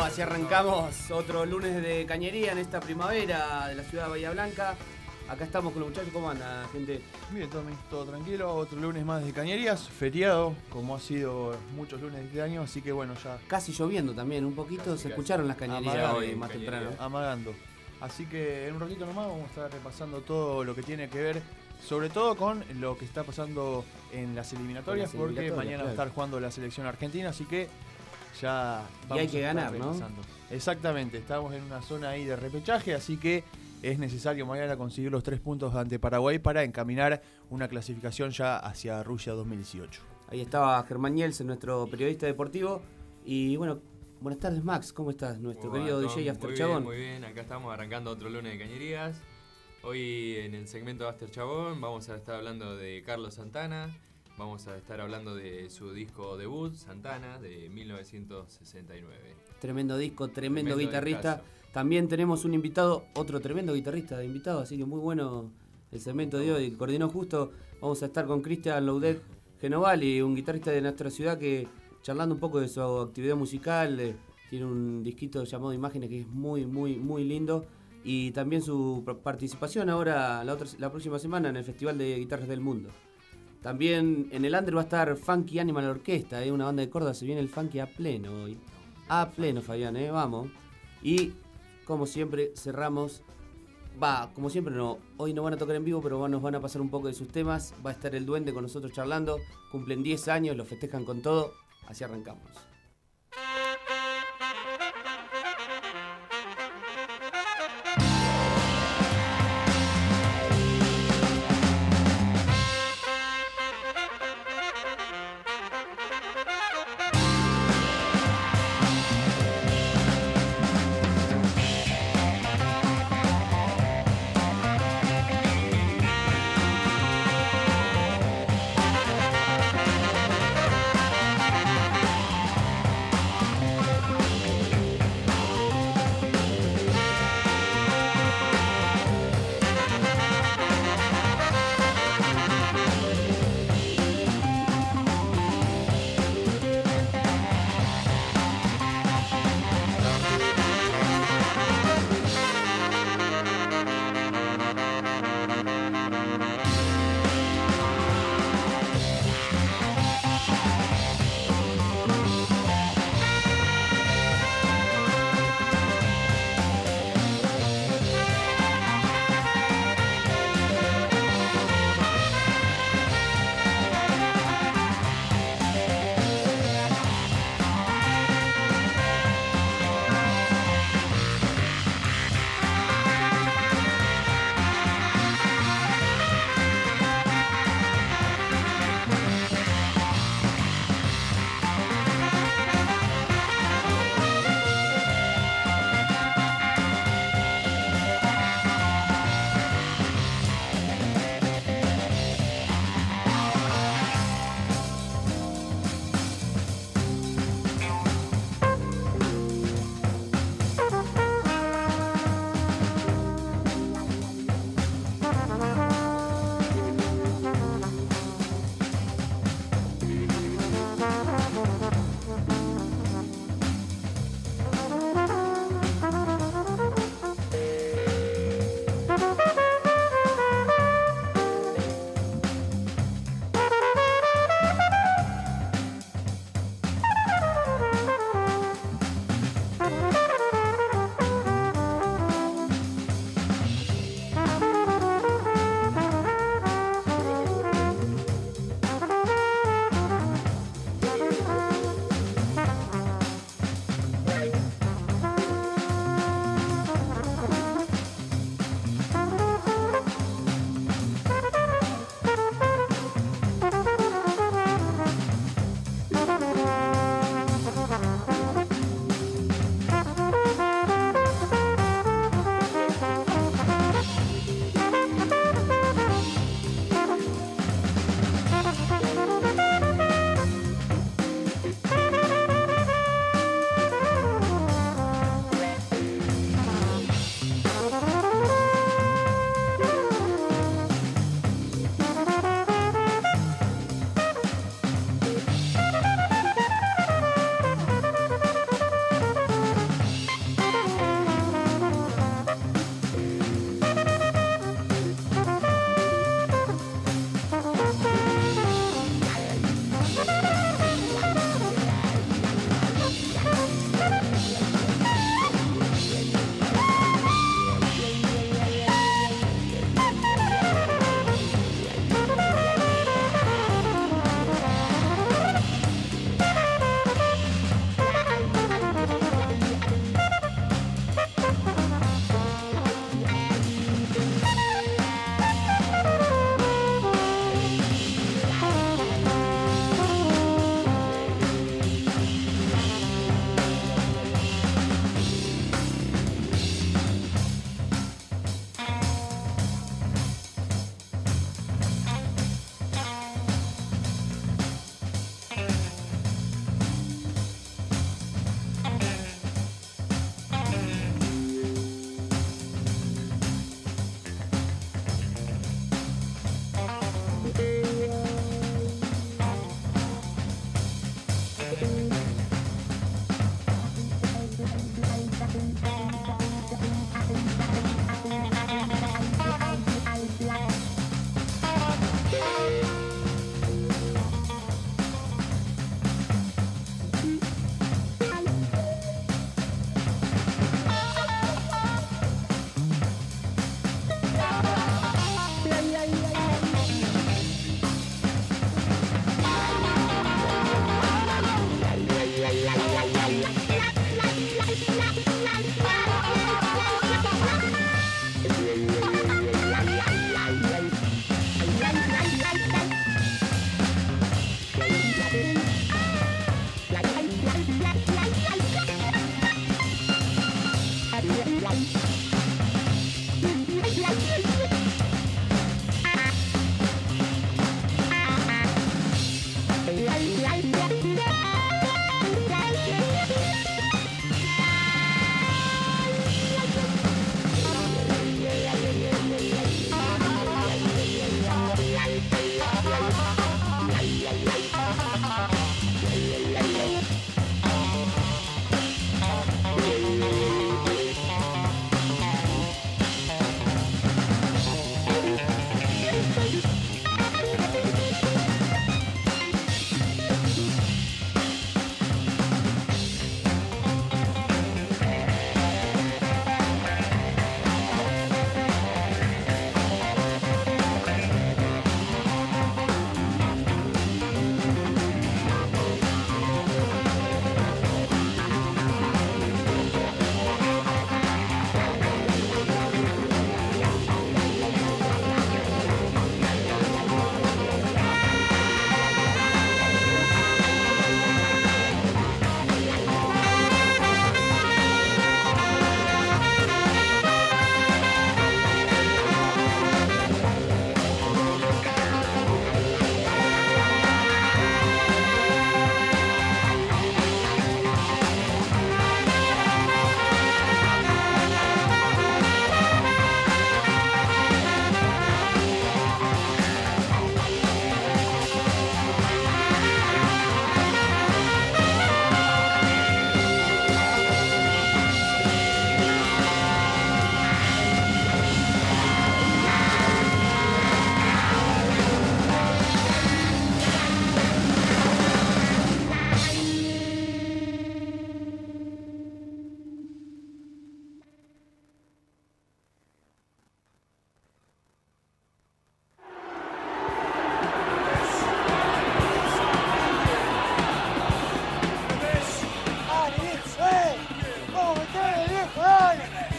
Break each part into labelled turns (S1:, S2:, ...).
S1: Así arrancamos otro lunes de cañería en esta primavera de la ciudad de Bahía Blanca. Acá estamos con los muchachos. ¿Cómo anda, gente?
S2: Bien, todo tranquilo. Otro lunes más de cañerías, feriado, como ha sido muchos lunes de este año, así que bueno, ya...
S1: Casi lloviendo también, un poquito. Se escucharon las cañerías hoy más temprano.
S2: Amagando. Así que en un ratito nomás vamos a estar repasando todo lo que tiene que ver, sobre todo con lo que está pasando en las eliminatorias, porque mañana va a estar jugando la selección argentina, así que ya vamos.
S1: Y hay que ganar, ¿no?
S2: Exactamente, estamos en una zona ahí de repechaje, así que es necesario mañana conseguir los 3 puntos ante Paraguay para encaminar una clasificación ya hacia Rusia 2018.
S1: Ahí estaba Germán Nielsen, nuestro periodista deportivo. Y bueno, buenas tardes, Max, ¿cómo estás? Nuestro querido DJ After Chabón.
S3: Muy bien, acá estamos arrancando otro lunes de cañerías. Hoy en el segmento After Chabón vamos a estar hablando de Carlos Santana. Vamos a estar hablando de su disco debut, Santana, de 1969.
S1: Tremendo disco, tremendo guitarrista.
S3: Discazo.
S1: También tenemos un invitado, otro tremendo guitarrista de invitado, así que muy bueno el segmento de hoy. Coordinó justo, vamos a estar con Cristian Loudet Genovali, un guitarrista de nuestra ciudad que, charlando un poco de su actividad musical, tiene un disquito llamado Imágenes que es muy, muy, muy lindo. Y también su participación ahora, la próxima semana, en el Festival de Guitarras del Mundo. También en el under va a estar Funky Animal Orquesta, una banda de Córdoba, se viene el funky a pleno hoy. A pleno, Fabián, vamos. Y como siempre cerramos, como siempre no, hoy no van a tocar en vivo, pero nos van a pasar un poco de sus temas. Va a estar el Duende con nosotros charlando, cumplen 10 años, lo festejan con todo, así arrancamos.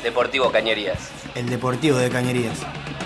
S4: Deportivo Cañerías.
S5: El Deportivo de Cañerías.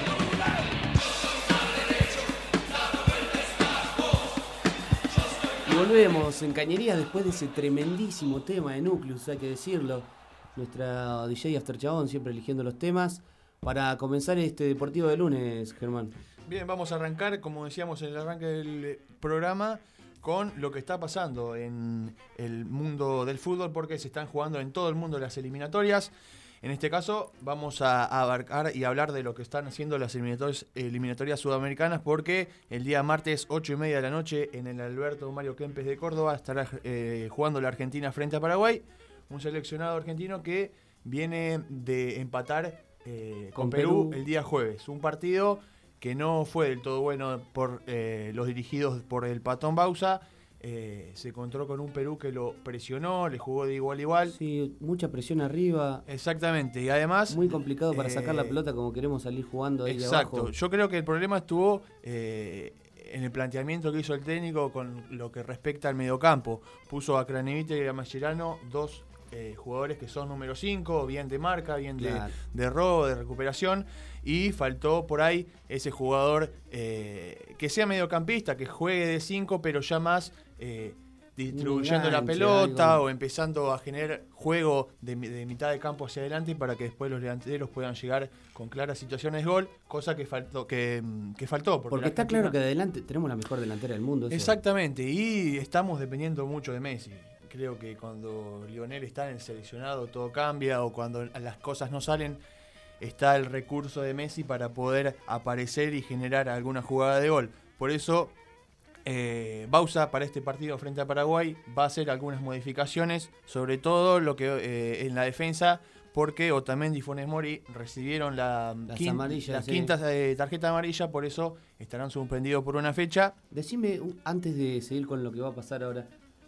S1: Y volvemos en Cañerías después de ese tremendísimo tema de Nucleus, hay que decirlo. Nuestra DJ After Chabón siempre eligiendo los temas para comenzar este Deportivo de lunes, Germán.
S2: Bien, vamos a arrancar, como decíamos en el arranque del programa, con lo que está pasando en el mundo del fútbol, porque se están jugando en todo el mundo las eliminatorias. En este caso vamos a abarcar y hablar de lo que están haciendo las eliminatorias sudamericanas, porque el día martes 8:30 de la noche en el Alberto Mario Kempes de Córdoba estará jugando la Argentina frente a Paraguay, un seleccionado argentino que viene de empatar con Perú el día jueves. Un partido que no fue del todo bueno por los dirigidos por el Patón Bausa. Se encontró con un Perú que lo presionó, le jugó de igual a igual.
S1: Sí, mucha presión arriba.
S2: Exactamente, y además...
S1: Muy complicado para sacar la pelota como queremos salir jugando ahí
S2: exacto.
S1: abajo.
S2: Yo creo que el problema estuvo en el planteamiento que hizo el técnico con lo que respecta al mediocampo. Puso a Craneviter y a Mascherano, dos jugadores que son número 5, bien de marca, bien de robo, de recuperación, y faltó por ahí ese jugador que sea mediocampista, que juegue de 5, pero ya más distribuyendo la pelota algo, o empezando a generar juego de mitad de campo hacia adelante para que después los delanteros puedan llegar con claras situaciones de gol, cosa que faltó.
S1: Porque está claro que adelante tenemos la mejor delantera del mundo.
S2: Exactamente, y estamos dependiendo mucho de Messi. Creo que cuando Lionel está en el seleccionado todo cambia, o cuando las cosas no salen, está el recurso de Messi para poder aparecer y generar alguna jugada de gol. Por eso Bausa para este partido frente a Paraguay va a hacer algunas modificaciones, sobre todo lo que en la defensa, porque Otamendi y Funes Mori recibieron la quinta tarjeta amarilla, por eso estarán suspendidos por una fecha.
S1: Decime, antes de seguir con lo que va a pasar ahora,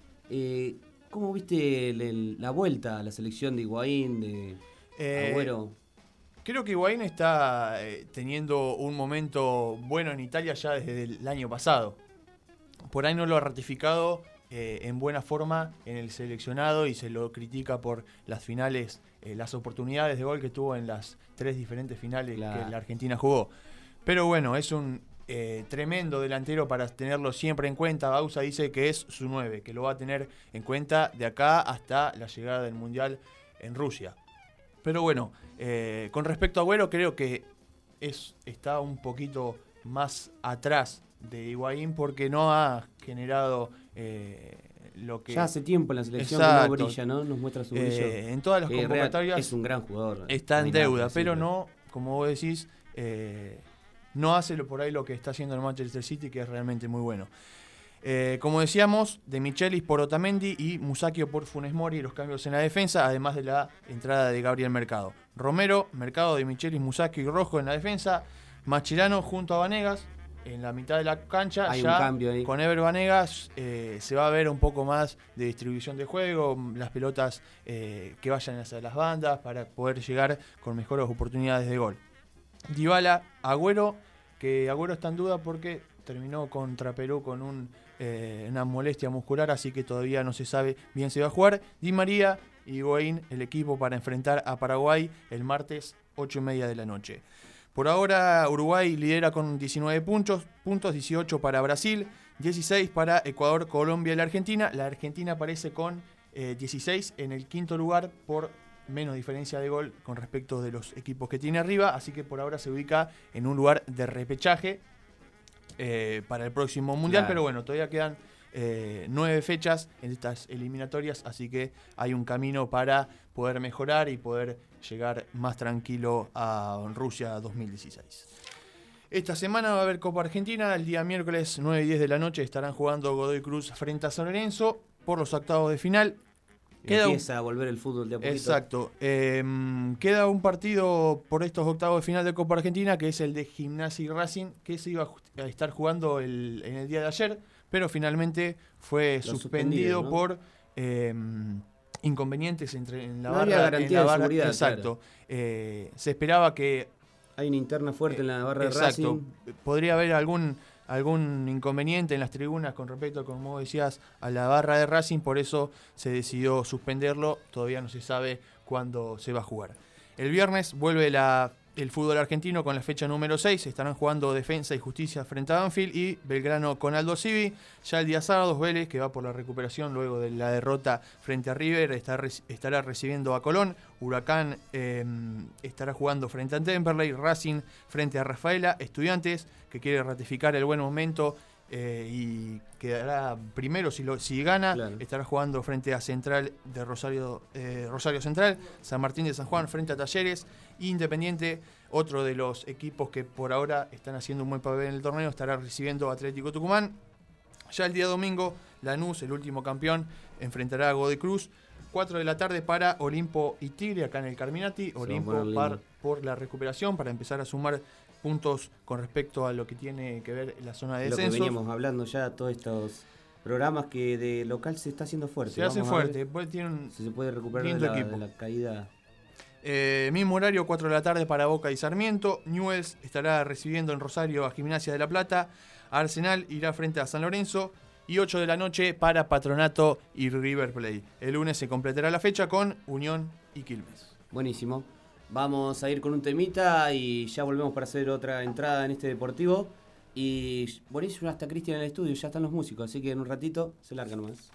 S1: ¿cómo viste la vuelta a la selección de Higuaín, de Agüero?
S2: Creo que Higuaín está teniendo un momento bueno en Italia ya desde el año pasado. Por ahí no lo ha ratificado en buena forma en el seleccionado y se lo critica por las finales, las oportunidades de gol que tuvo en las 3 diferentes finales que la Argentina jugó. Pero bueno, es un tremendo delantero para tenerlo siempre en cuenta. Bausa dice que es su 9, que lo va a tener en cuenta de acá hasta la llegada del Mundial en Rusia. Pero bueno, con respecto a Agüero, creo que está un poquito más atrás de Higuaín porque no ha generado lo que...
S1: Ya hace tiempo en la selección que no brilla, ¿no? Nos muestra su brillo.
S2: En todas las convocatorias
S1: es un gran jugador.
S2: Está en deuda, pero no, como vos decís, no hace por ahí lo que está haciendo el Manchester City, que es realmente muy bueno. Como decíamos, De Michelis por Otamendi y Musacchio por Funes Mori, los cambios en la defensa, además de la entrada de Gabriel Mercado. Romero, Mercado, De Michelis, Musacchio y Rojo en la defensa. Mascherano junto a Vanegas en la mitad de la cancha.
S1: Hay
S2: ya
S1: un cambio ahí.
S2: Con Ever Vanegas se va a ver un poco más de distribución de juego, las pelotas que vayan hacia las bandas para poder llegar con mejores oportunidades de gol. Dybala, Agüero, que Agüero está en duda porque terminó contra Perú con una molestia muscular, así que todavía no se sabe bien si va a jugar. Di María y Higuaín, el equipo para enfrentar a Paraguay el martes 8:30 de la noche. Por ahora Uruguay lidera con 19 puntos, 18 para Brasil, 16 para Ecuador, Colombia y la Argentina. La Argentina aparece con 16 en el quinto lugar por menos diferencia de gol con respecto de los equipos que tiene arriba, así que por ahora se ubica en un lugar de repechaje para el próximo Mundial, pero bueno, todavía quedan 9 fechas en estas eliminatorias, así que hay un camino para poder mejorar y poder llegar más tranquilo a Rusia 2016. Esta semana va a haber Copa Argentina, el día miércoles 9 y 10 de la noche estarán jugando Godoy Cruz frente a San Lorenzo por los octavos de final.
S1: Empieza a volver el fútbol de a poquito.
S2: Exacto. Queda un partido por estos octavos de final de Copa Argentina, que es el de Gimnasia y Racing, que se iba a estar jugando en el día de ayer, pero finalmente fue suspendido, ¿no? Por inconvenientes en la
S1: no
S2: barra.
S1: Había garantía de seguridad.
S2: Exacto. Claro. Se esperaba que...
S1: Hay una interna fuerte en la barra de Racing.
S2: Podría haber algún inconveniente en las tribunas con respecto, como decías, a la barra de Racing, por eso se decidió suspenderlo, todavía no se sabe cuándo se va a jugar. El viernes vuelve el fútbol argentino con la fecha número 6. Estarán jugando Defensa y Justicia frente a Banfield y Belgrano con Aldo Civi. Ya el día sábado, Vélez, que va por la recuperación luego de la derrota frente a River, estará recibiendo a Colón. Huracán estará jugando frente a Temperley. Racing frente a Rafaela. Estudiantes, que quiere ratificar el buen momento y quedará primero si gana. Claro. Estará jugando frente a Central de Rosario Central. San Martín de San Juan frente a Talleres. Independiente, otro de los equipos que por ahora están haciendo un buen papel en el torneo, estará recibiendo a Atlético Tucumán. Ya el día domingo, Lanús, el último campeón, enfrentará a Godoy Cruz. 4 de la tarde para Olimpo y Tigre acá en el Carminati. Olimpo por la recuperación, para empezar a sumar puntos con respecto a lo que tiene que ver la zona de descenso. Lo que
S1: veníamos hablando ya, todos estos programas que de local se está haciendo fuerte.
S2: Se hace fuerte,
S1: si se puede recuperar de la caída.
S2: Mismo horario, 4 de la tarde para Boca y Sarmiento. Newell's estará recibiendo en Rosario a Gimnasia de la Plata. Arsenal irá frente a San Lorenzo. Y 8 de la noche para Patronato y River Plate. El lunes se completará la fecha con Unión y Quilmes.
S1: Buenísimo. Vamos a ir con un temita y ya volvemos para hacer otra entrada en este deportivo. Y buenísimo, hasta Cristian en el estudio, ya están los músicos, así que en un ratito se larga nomás.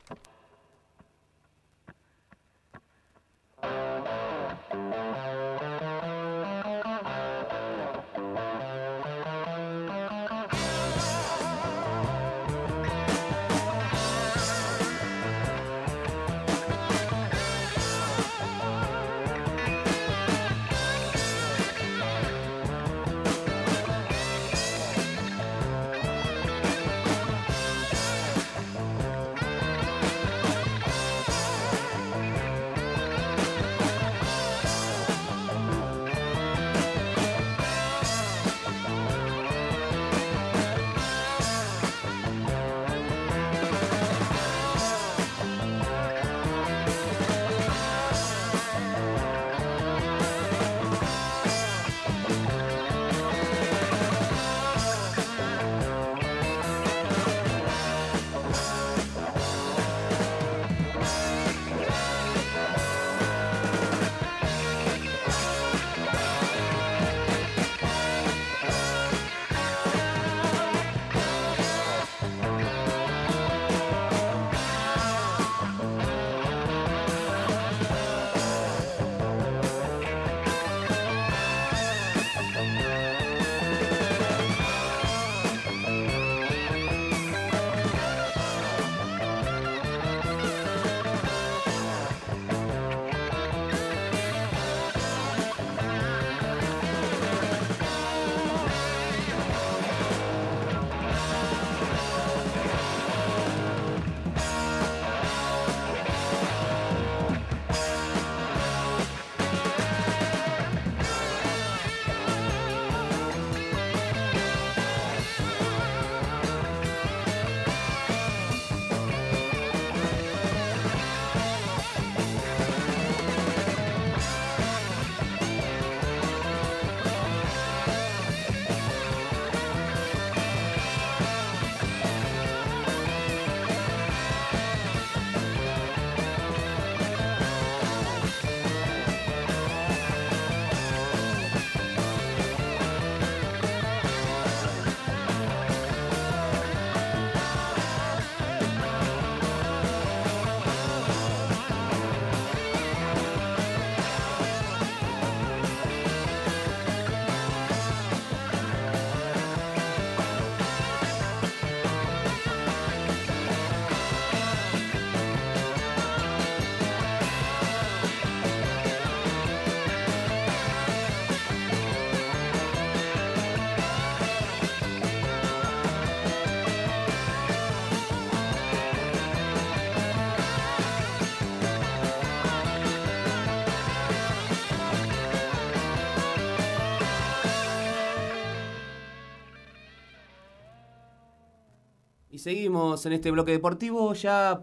S1: Seguimos en este bloque deportivo,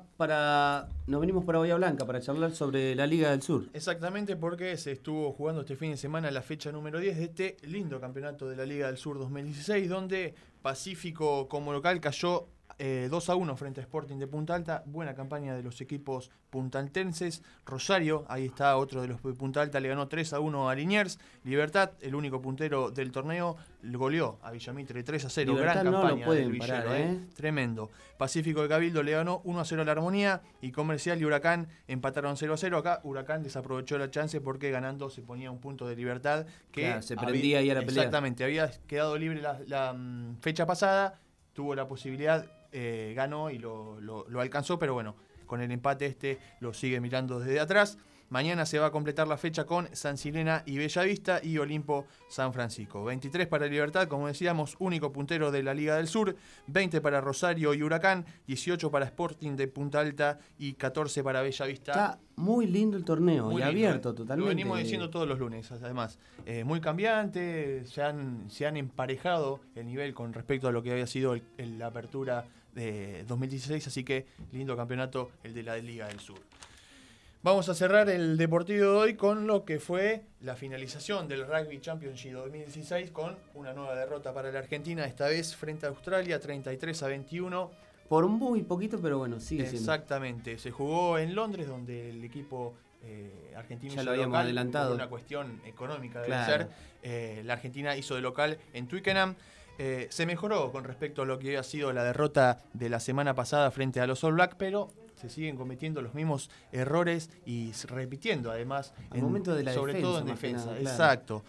S1: nos venimos para Bahía Blanca para charlar sobre la Liga del Sur.
S2: Exactamente, porque se estuvo jugando este fin de semana la fecha número 10 de este lindo campeonato de la Liga del Sur 2016, donde Pacífico como local cayó 2-1 frente a Sporting de Punta Alta. Buena campaña de los equipos puntaltenses. Rosario, ahí está otro de los de Punta Alta, le ganó 3-1 a Liniers. Libertad, el único puntero del torneo, goleó a Villamitre 3-0.
S1: Libertad
S2: gran campaña
S1: no lo pueden
S2: del Villero,
S1: parar,
S2: tremendo. Pacífico de Cabildo le ganó 1-0 a la Armonía y Comercial y Huracán empataron 0-0. Acá Huracán desaprovechó la chance porque ganando se ponía un punto de Libertad que
S1: claro, se prendía ahí a la pelea.
S2: Exactamente, había quedado libre la fecha pasada, tuvo la posibilidad, ganó y lo alcanzó, pero bueno, con el empate lo sigue mirando desde atrás. Mañana se va a completar la fecha con San Silena y Bellavista y Olimpo San Francisco. 23 para Libertad, como decíamos, único puntero de la Liga del Sur. 20 para Rosario y Huracán. 18 para Sporting de Punta Alta y 14 para Bellavista.
S1: Está muy lindo el torneo
S2: muy
S1: y
S2: lindo,
S1: abierto totalmente.
S2: Lo venimos diciendo todos los lunes, además. Muy cambiante, se han emparejado el nivel con respecto a lo que había sido la apertura de 2016, así que lindo campeonato el de la Liga del Sur. Vamos a cerrar el Deportivo de hoy con lo que fue la finalización del Rugby Championship 2016 con una nueva derrota para la Argentina, esta vez frente a Australia, 33-21.
S1: Por muy poquito, pero bueno, sigue siendo.
S2: Exactamente, se jugó en Londres, donde el equipo argentino
S1: ya
S2: hizo
S1: lo habíamos
S2: local,
S1: adelantado.
S2: por una cuestión económica debe
S1: Claro.
S2: ser. La Argentina hizo de local en Twickenham. Se mejoró con respecto a lo que había sido la derrota de la semana pasada frente a los All Blacks, pero se siguen cometiendo los mismos errores y repitiendo además
S1: al momento de la
S2: sobre
S1: defensa,
S2: todo en
S1: más que
S2: defensa.
S1: nada, claro.
S2: Exacto.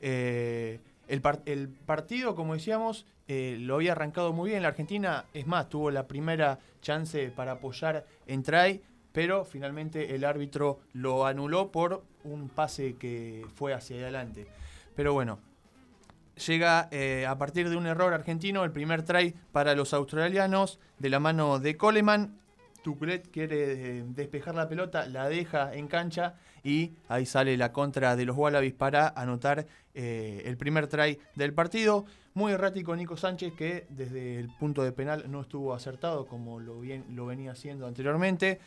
S2: El partido, como decíamos, lo había arrancado muy bien la Argentina. Es más, tuvo la primera chance para apoyar en try, pero finalmente el árbitro lo anuló por un pase que fue hacia adelante. Pero bueno, llega a partir de un error argentino el primer try para los australianos de la mano de Coleman. Tuculet quiere despejar la pelota, la deja en cancha y ahí sale la contra de los Wallabies para anotar el primer try del partido. Muy errático Nico Sánchez, que desde el punto de penal no estuvo acertado como lo venía haciendo anteriormente,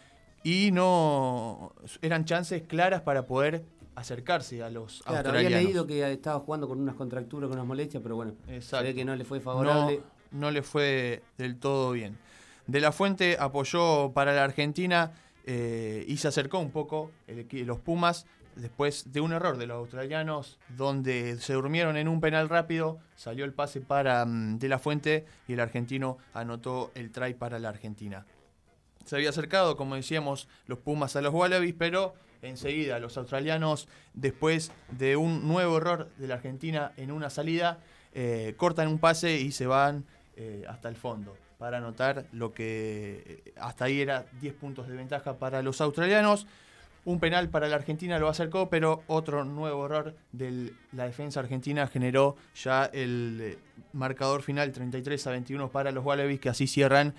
S2: y no eran chances claras para poder acercarse a los australianos.
S1: Había leído que estaba jugando con unas contracturas, con unas molestias, pero bueno,
S2: Exacto.
S1: se ve que no le fue favorable.
S2: No le fue del todo bien. De la Fuente apoyó para la Argentina y se acercó un poco los Pumas después de un error de los australianos donde se durmieron en un penal rápido, salió el pase para De la Fuente y el argentino anotó el try para la Argentina. Se había acercado, como decíamos, los Pumas a los Wallabies, pero enseguida los australianos, después de un nuevo error de la Argentina en una salida, cortan un pase y se van hasta el fondo para anotar lo que hasta ahí era 10 puntos de ventaja para los australianos. Un penal para la Argentina lo acercó, pero otro nuevo error de la defensa argentina generó ya el marcador final 33-21 para los Wallabies, que así cierran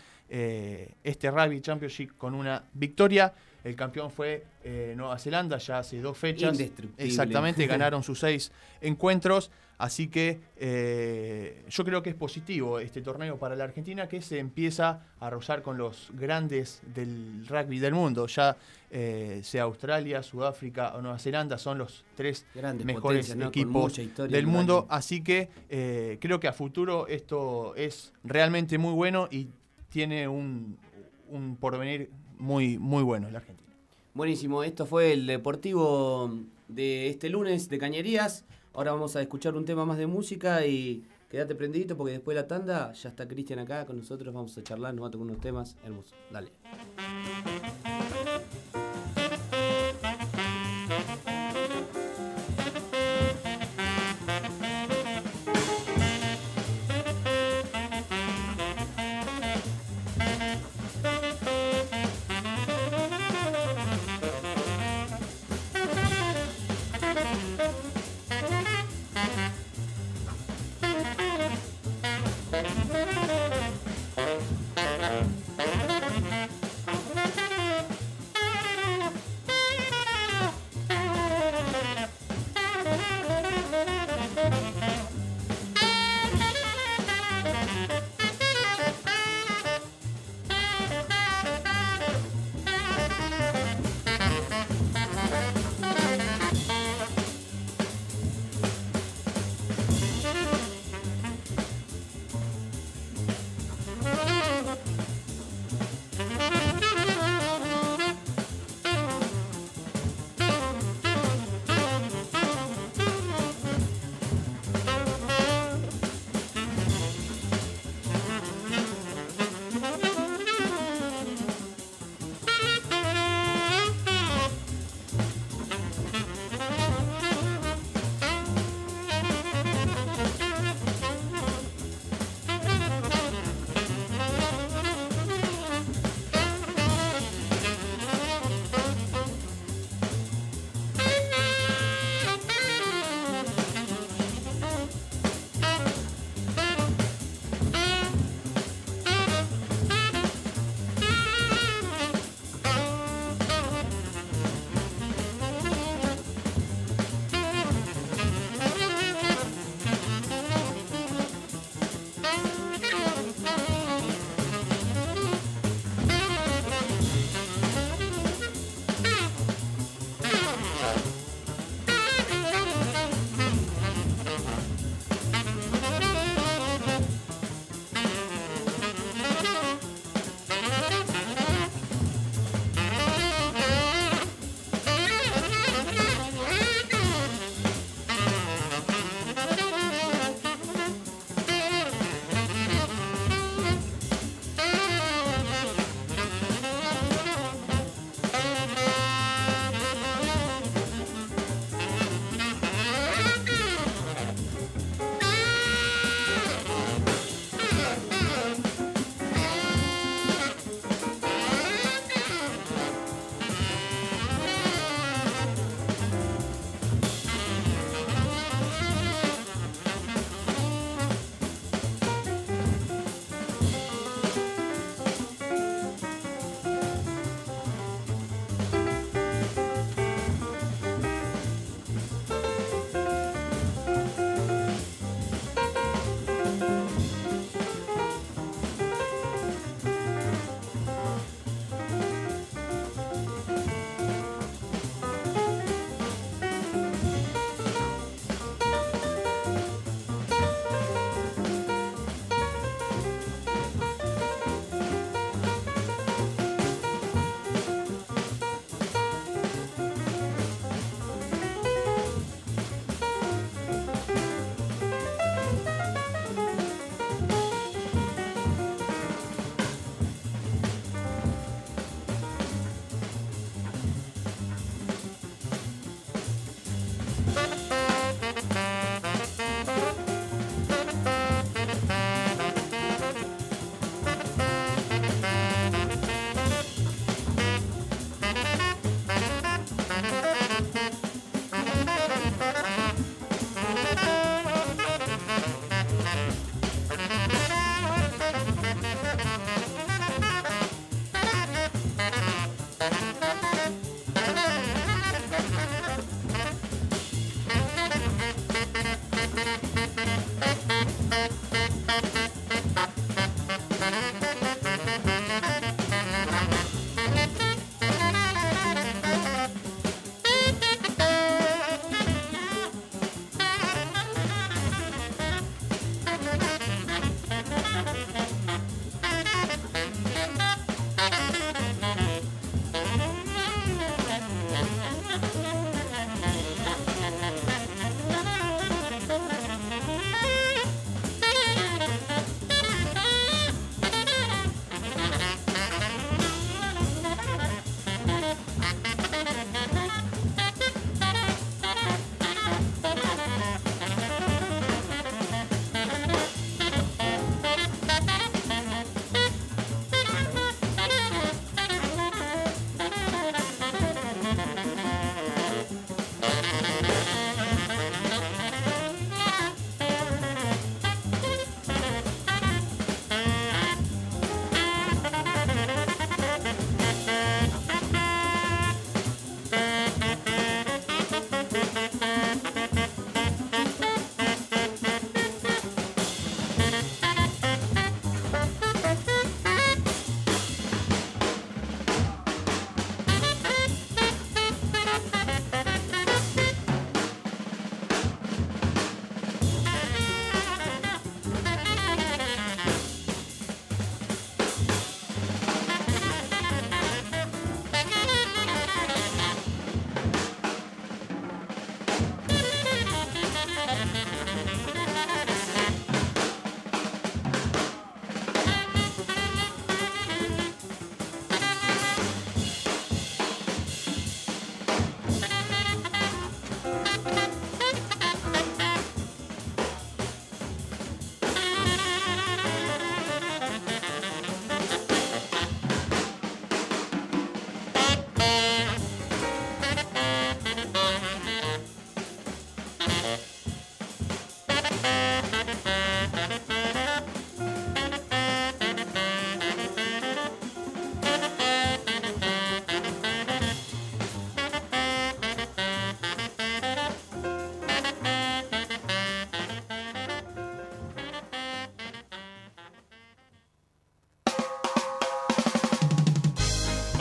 S2: este Rugby Championship con una victoria. El campeón fue Nueva Zelanda ya hace 2 fechas.
S1: Indestructible.
S2: Exactamente, ganaron sus 6 encuentros. Así que yo creo que es positivo este torneo para la Argentina, que se empieza a rozar con los grandes del rugby del mundo. Ya sea Australia, Sudáfrica o Nueva Zelanda son los 3
S1: grandes
S2: mejores
S1: potencias, ¿no?
S2: equipos del mundo. Así que creo que a futuro esto es realmente muy bueno y tiene un porvenir muy, muy bueno en la Argentina.
S1: Buenísimo, esto fue el Deportivo de este lunes de Cañerías. Ahora vamos a escuchar un tema más de música y quédate prendidito porque después de la tanda ya está Cristian acá con nosotros, vamos a charlar, nos va a tocar unos temas hermosos. Dale.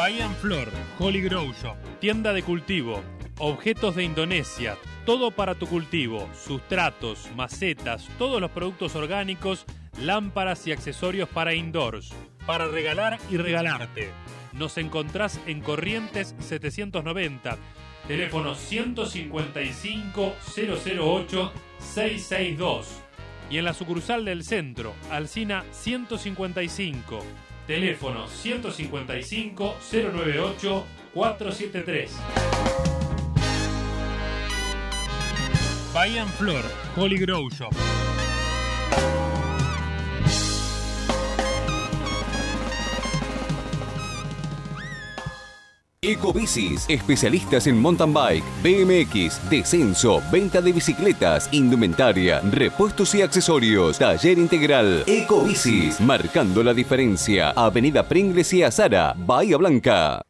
S4: Bahía Flor, Holy Grow Shop, tienda de cultivo, objetos de Indonesia, todo para tu cultivo, sustratos, macetas, todos los productos orgánicos, lámparas y accesorios para indoors, para regalar y regalarte. Nos encontrás en Corrientes 790, teléfono 155 008 662 y en la sucursal del centro, Alsina 155, teléfono 155 098 473. Bahía Flor, Holy Grow Shop.
S6: Ecobicis, especialistas en mountain bike, BMX, descenso, venta de bicicletas, indumentaria, repuestos y accesorios. Taller integral. Ecobicis, marcando la diferencia. Avenida Pringles y Azara, Bahía Blanca.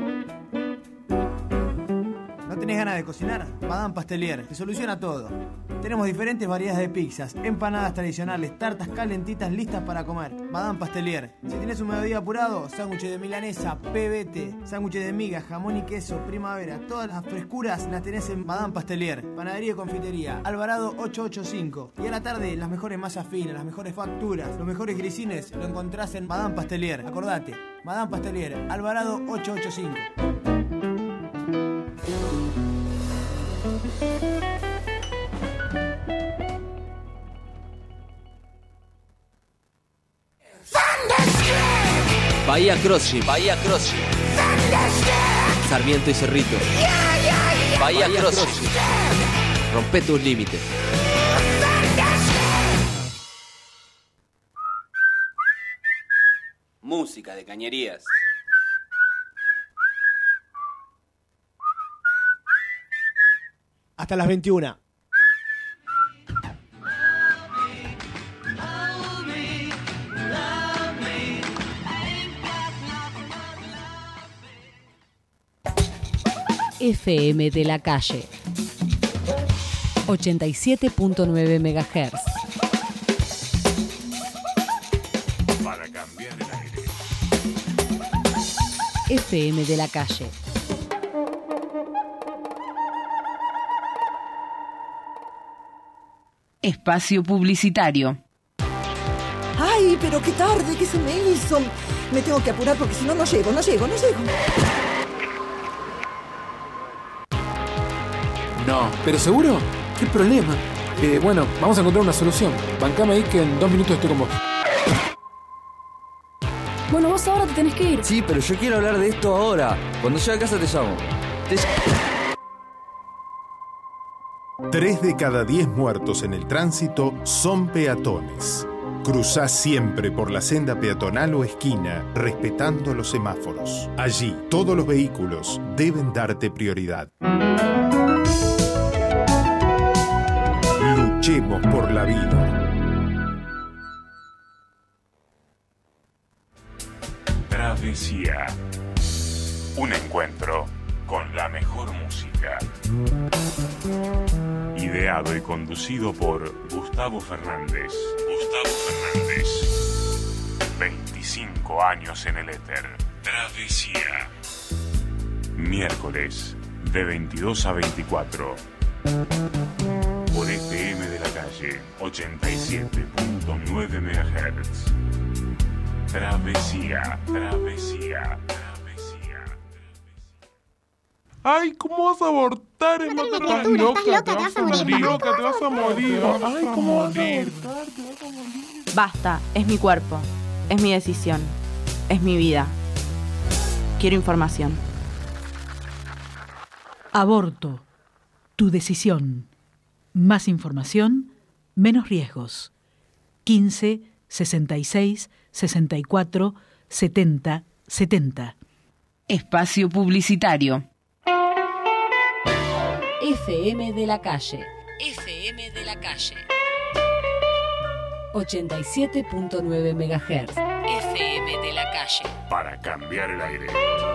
S5: ¿No tenés ganas de cocinar? Madame Pastelier te soluciona todo. Tenemos diferentes variedades de pizzas, empanadas tradicionales, tartas calentitas listas para comer. Madame Pastelier. Si tenés un mediodía apurado, sándwiches de milanesa, pebete, sándwiches de miga, jamón y queso, primavera. Todas las frescuras las tenés en Madame Pastelier. Panadería y confitería, Alvarado 885. Y a la tarde, las mejores masas finas, las mejores facturas, los mejores grisines lo encontrás en Madame Pastelier. Acordate, Madame Pastelier, Alvarado 885.
S7: Bahía CrossFit, Bahía CrossFit. Sarmiento y Cerrito. Bahía CrossFit. Rompe tus límites.
S8: Música de Cañerías.
S5: Hasta las 21.
S9: FM de la calle 87.9 MHz.
S10: Para cambiar el aire.
S9: FM de la calle.
S11: Espacio publicitario.
S12: ¡Ay, pero qué tarde que se me hizo! Me tengo que apurar porque si no, no llego.
S13: No, ¿pero seguro? ¿Qué problema? Bueno, vamos a encontrar una solución. Bancame ahí que en 2 minutos estoy con vos.
S14: Bueno, vos ahora te tenés que ir.
S7: Sí, pero yo quiero hablar de esto ahora. Cuando llegue a casa te llamo.
S15: 3 de cada 10 muertos en el tránsito son peatones. Cruzá siempre por la senda peatonal o esquina, respetando los semáforos. Allí, todos los vehículos deben darte prioridad. Luchemos por la vida.
S10: Travesía. Un encuentro con la mejor música. Ideado y conducido por Gustavo Fernández. 25 años en el éter. Travesía. Miércoles, de 22 a 24. Por FM de la calle, 87.9 MHz. Travesía.
S16: Ay, ¿cómo vas a abortar? Estás loca, te vas a morir. Ay, ¿cómo vas a abortar?
S11: Basta, es mi cuerpo, es mi decisión, es mi vida. Quiero información.
S17: Aborto, tu decisión. Más información, menos riesgos. 15 66 64 70 70.
S11: Espacio publicitario.
S9: FM de la calle. FM de la calle. 87.9 MHz. FM de la calle.
S10: Para cambiar el aire.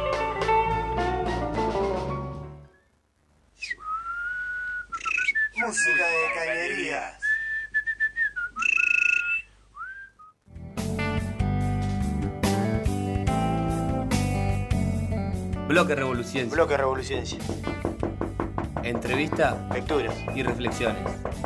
S5: Música de Cañerías.
S1: Bloque Revoluciones.
S5: Bloque Revoluciones.
S1: Entrevista,
S5: lecturas
S1: y reflexiones.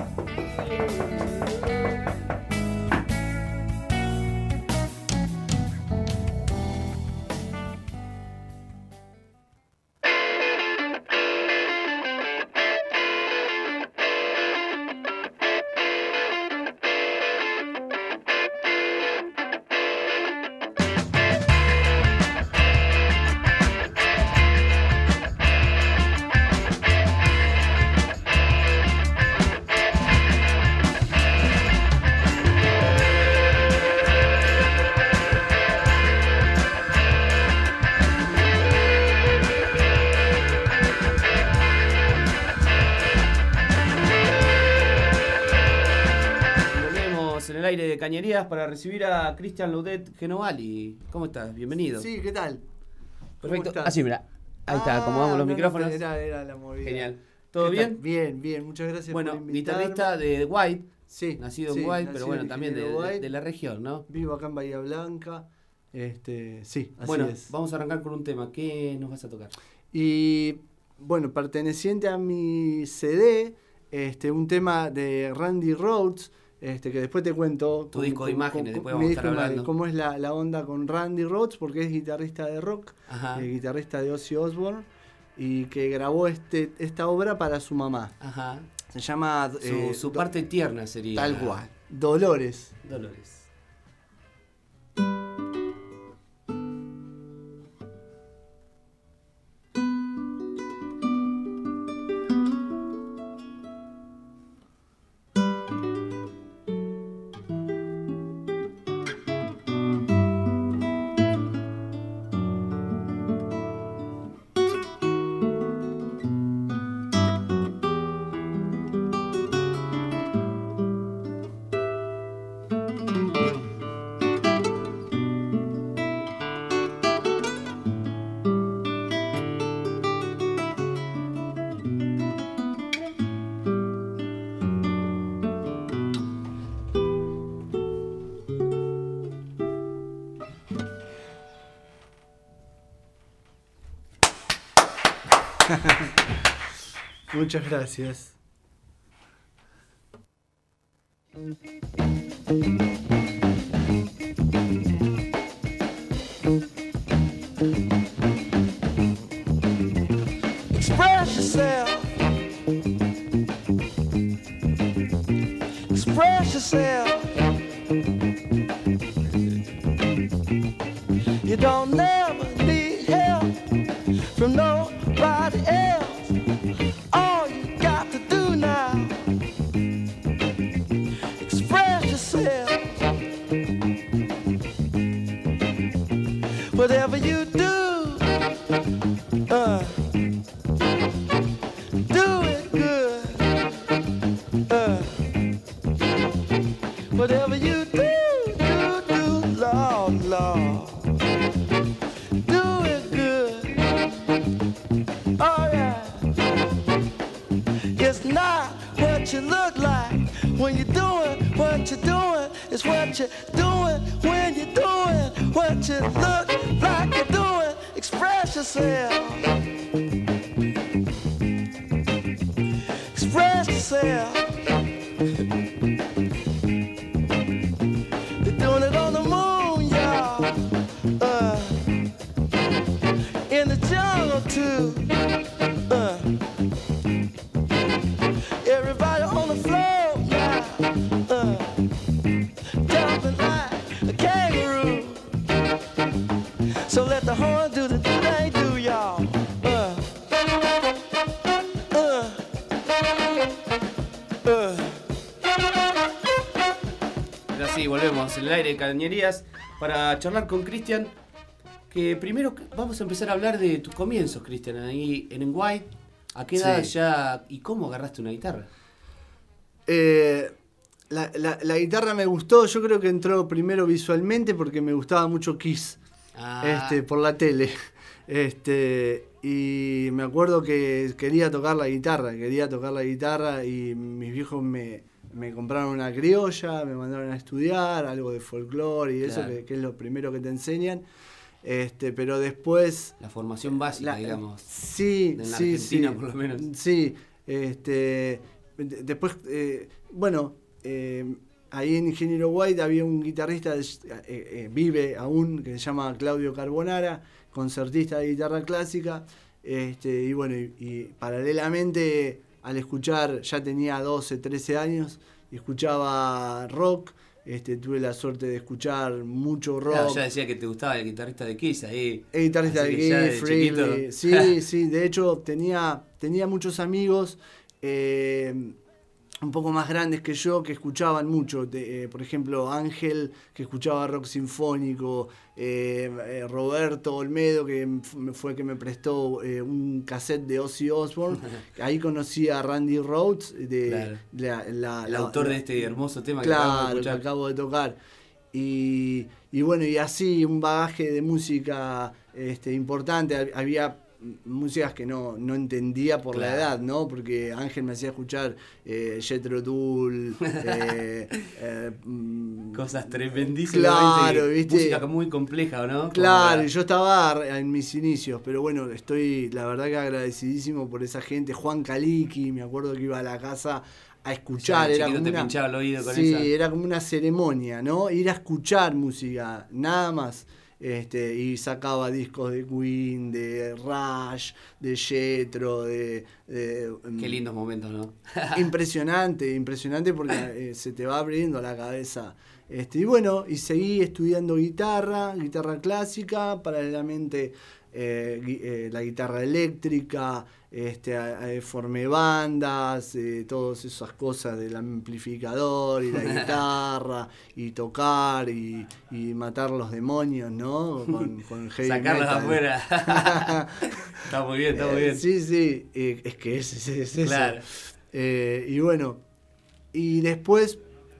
S1: Cañerías para recibir a Cristian Loudet Genovali. ¿Cómo estás? Bienvenido.
S8: Sí, ¿qué tal?
S1: Perfecto. Así, mira. Ahí está, acomodamos los micrófonos.
S8: Era la movida.
S1: Genial. ¿Todo bien?
S8: Bien, muchas gracias por invitarme.
S1: Guitarrista de White.
S8: Sí.
S1: Nacido en White, pero bueno, también de la región, ¿no?
S8: Vivo acá en Bahía Blanca. Sí, así
S1: bueno,
S8: es.
S1: Vamos a arrancar con un tema. ¿Qué nos vas a tocar?
S8: Y bueno, perteneciente a mi CD, un tema de Randy Rhoads, que después te cuento.
S1: Tu disco de imágenes, después vamos a estar hablando.
S8: Cómo es la onda con Randy Rhoads, porque es guitarrista de rock, guitarrista de Ozzy Osbourne, y que grabó esta obra para su mamá.
S1: Ajá.
S8: Se llama...
S1: su parte tierna sería.
S8: Tal cual. Dolores. Muchas gracias.
S18: Express yourself. Express yourself. You don't never need help from nobody else. All you got to do now, express yourself. Whatever you do, do it good. Whatever you do, Lord, Lord. Do it good. Oh yeah. It's not what you look like when you're doing what you're doing. It's what you're doing when you're doing what you look like you're doing. Express yourself. Express yourself. They're doing it on the moon, y'all. In the jungle too. Everybody on the floor now, jumping like a kangaroo. So let the horn do the thing they do, y'all.
S1: Así volvemos en el aire de Cañerías para charlar con Cristian. Que primero vamos a empezar a hablar de tus comienzos, Cristian, ahí en White. ¿A qué edad ya y cómo agarraste una guitarra?
S8: La guitarra me gustó, yo creo que entró primero visualmente porque me gustaba mucho Kiss, por la tele. Y me acuerdo que quería tocar la guitarra y mis viejos me compraron una criolla, me mandaron a estudiar algo de folclore y eso que es lo primero que te enseñan. pero después...
S1: La formación básica, digamos.
S8: Sí,
S1: en la
S8: sí,
S1: Argentina,
S8: sí.
S1: por lo menos.
S8: Sí, después, ahí en Ingeniero White había un guitarrista, vive aún, que se llama Claudio Carbonara, concertista de guitarra clásica, y paralelamente al escuchar, ya tenía 12, 13 años, y escuchaba rock. Tuve la suerte de escuchar mucho rock.
S1: Claro, ya decía que te gustaba el guitarrista de Kiss ahí.
S8: El guitarrista de Kiss, Frehley. Sí, de hecho tenía muchos amigos un poco más grandes que yo que escuchaban mucho. Por ejemplo, Ángel, que escuchaba rock sinfónico. Roberto Olmedo, que fue que me prestó un cassette de Ozzy Osbourne. Ahí conocí a Randy Rhoads,
S1: el autor de este hermoso tema
S8: que acabo de tocar. Y bueno, y así un bagaje de música importante. Había músicas que no entendía por la edad, ¿no? Porque Ángel me hacía escuchar Jethro Tull,
S1: cosas tremendísimas. Claro, ¿viste? Música muy compleja, ¿no?
S8: Claro, y yo estaba en mis inicios, pero bueno, estoy la verdad que agradecidísimo por esa gente. Juan Kaliki, me acuerdo que iba a la casa a escuchar, era como
S1: pinchaba el oído con
S8: esa. Era como una ceremonia, ¿no? Ir a escuchar música, nada más. Y sacaba discos de Queen, de Rush, de Jethro,
S1: qué lindos momentos, ¿no?
S8: impresionante porque se te va abriendo la cabeza. Y bueno, y seguí estudiando guitarra clásica, paralelamente la guitarra eléctrica, formé bandas, todas esas cosas del amplificador y la guitarra, y tocar y matar los demonios, ¿no? Con heavy
S1: sacarlos
S8: metal.
S1: Afuera. Está muy bien.
S8: Sí, es que es eso.
S1: Claro.
S8: Y bueno, y después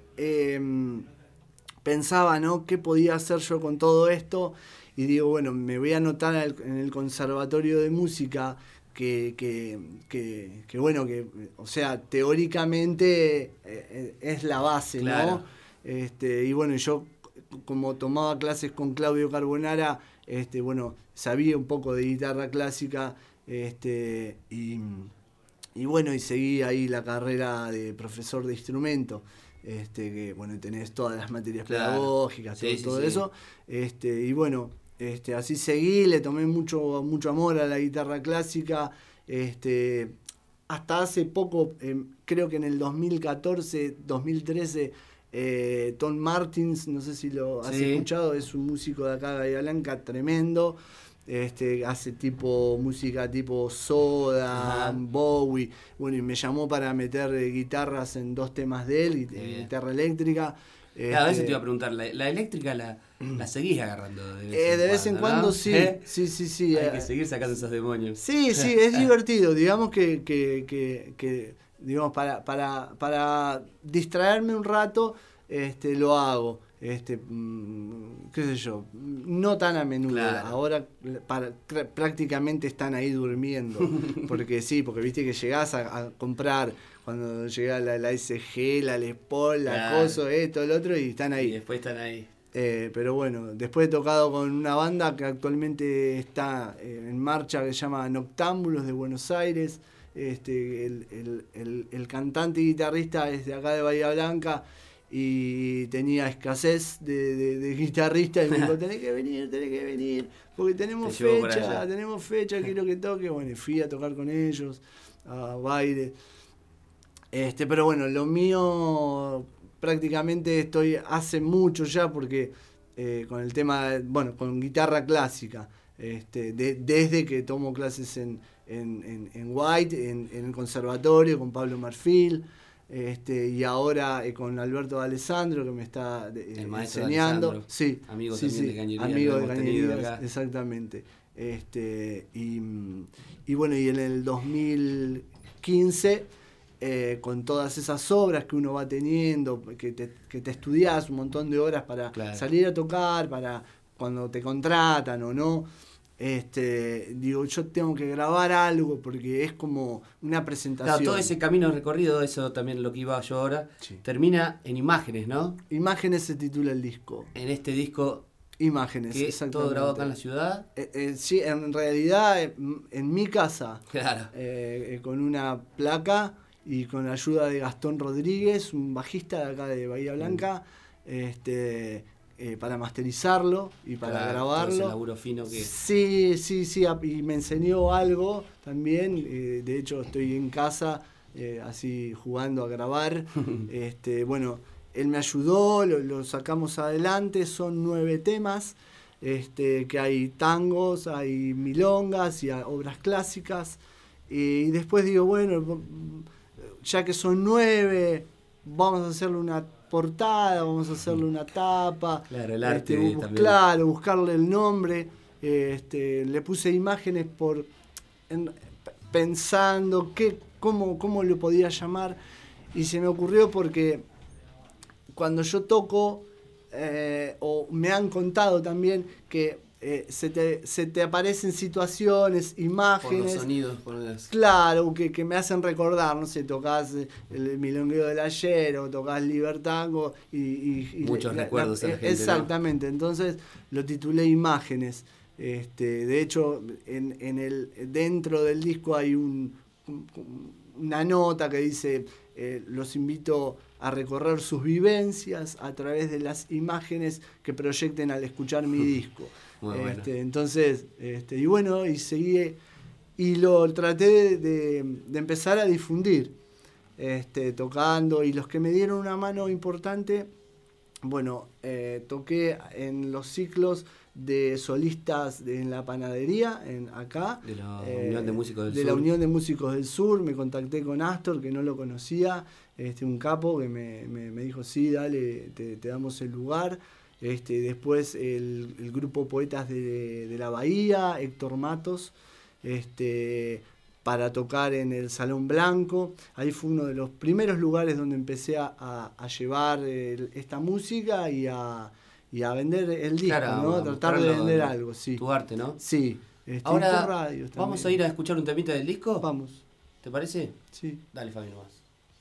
S8: pensaba, ¿no? ¿Qué podía hacer yo con todo esto? Y digo, bueno, me voy a anotar en el Conservatorio de Música, que bueno, o sea, teóricamente es la base, claro, ¿no? Y bueno, yo como tomaba clases con Claudio Carbonara, bueno, sabía un poco de guitarra clásica, y bueno, y seguí ahí la carrera de profesor de instrumento. Que bueno, tenés todas las materias pedagógicas, todo eso. Y bueno, así seguí, le tomé mucho amor a la guitarra clásica. Hasta hace poco, creo que en el 2014, 2013, Tom Martins, no sé si lo has escuchado, es un músico de acá de Bahía Blanca tremendo. Hace música tipo Soda, Bowie. Bueno, y me llamó para meter guitarras en 2 temas de él, guitarra eléctrica.
S1: A veces te iba a preguntar, ¿la eléctrica la seguís agarrando?
S8: De vez en cuando, ¿no? Sí.
S1: Hay que seguir sacando esos demonios.
S8: Sí, es divertido. Digamos que digamos, para distraerme un rato, lo hago. Qué sé yo, no tan a menudo. Claro. Ahora prácticamente están ahí durmiendo. Porque viste que llegás a comprar cuando llega la SG, la Les Paul, la Coso, esto, el otro, y están ahí.
S1: Y después están ahí.
S8: Pero bueno, después he tocado con una banda que actualmente está en marcha, que se llama Noctámbulos, de Buenos Aires. El cantante y guitarrista es de acá de Bahía Blanca, y tenía escasez de guitarrista, y me dijo, tenés que venir, porque tenemos fecha, quiero que toque. Bueno, y fui a tocar con ellos, a baile. Pero bueno, lo mío prácticamente estoy hace mucho ya, porque con el tema, bueno, con guitarra clásica, desde que tomo clases en White, en el conservatorio, con Pablo Marfil, y ahora con Alberto D'Alessandro, que me está enseñando. Sí,
S1: amigo también de Cañerías.
S8: Amigo de Cañerías, exactamente. Y bueno, y en el 2015, con todas esas obras que uno va teniendo, que te estudias un montón de horas para salir a tocar, para cuando te contratan o no. Digo, yo tengo que grabar algo, porque es como una presentación.
S1: Claro, todo ese camino recorrido, eso también lo que iba yo ahora, termina en Imágenes, ¿no?
S8: Imágenes se titula el disco.
S1: En este disco
S8: Imágenes,
S1: que
S8: exactamente.
S1: ¿Todo grabado acá en la ciudad?
S8: Sí, en realidad en mi casa.
S1: Claro.
S8: Con una placa y con la ayuda de Gastón Rodríguez, un bajista de acá de Bahía Blanca, para masterizarlo y para grabarlo.
S1: Todo ese laburo fino que...
S8: Sí, y me enseñó algo también. De hecho, estoy en casa así jugando a grabar. Bueno, él me ayudó, lo sacamos adelante, son 9 temas, que hay tangos, hay milongas y obras clásicas. Y después digo, bueno, ya que son 9, vamos a hacerle una portada, vamos a hacerle una tapa.
S1: Claro, el arte también.
S8: Claro, buscarle el nombre. Le puse imágenes pensando cómo lo podía llamar. Y se me ocurrió porque cuando yo toco, o me han contado también que se te aparecen situaciones, imágenes.
S1: Por los sonidos, por las...
S8: Claro, que me hacen recordar, no sé, tocás el milongueo del ayer o tocás Libertango y
S1: muchos recuerdos a la gente,
S8: exactamente, ¿no? Entonces lo titulé Imágenes. De hecho, dentro del disco hay una nota que dice: los invito a recorrer sus vivencias a través de las imágenes que proyecten al escuchar mi disco.
S1: Muy bueno.
S8: Entonces, y bueno, y seguí y lo traté de empezar a difundir, tocando, y los que me dieron una mano importante, bueno, toqué en los ciclos de solistas en la panadería, acá.
S1: De la Unión de Músicos del Sur.
S8: De la Unión de Músicos del Sur, me contacté con Astor, que no lo conocía, un capo que me dijo, sí, dale, te damos el lugar. Después el grupo Poetas de la Bahía, Héctor Matos, para tocar en el Salón Blanco. Ahí fue uno de los primeros lugares donde empecé a llevar esta música y a vender el disco, claro, ¿no? Tratar de vender algo, sí.
S1: Tu arte, ¿no?
S8: Sí.
S1: Ahora,
S8: radios
S1: ¿vamos a ir a escuchar un temita del disco?
S8: Vamos.
S1: ¿Te parece?
S8: Sí.
S1: Dale, Fabi, nomás.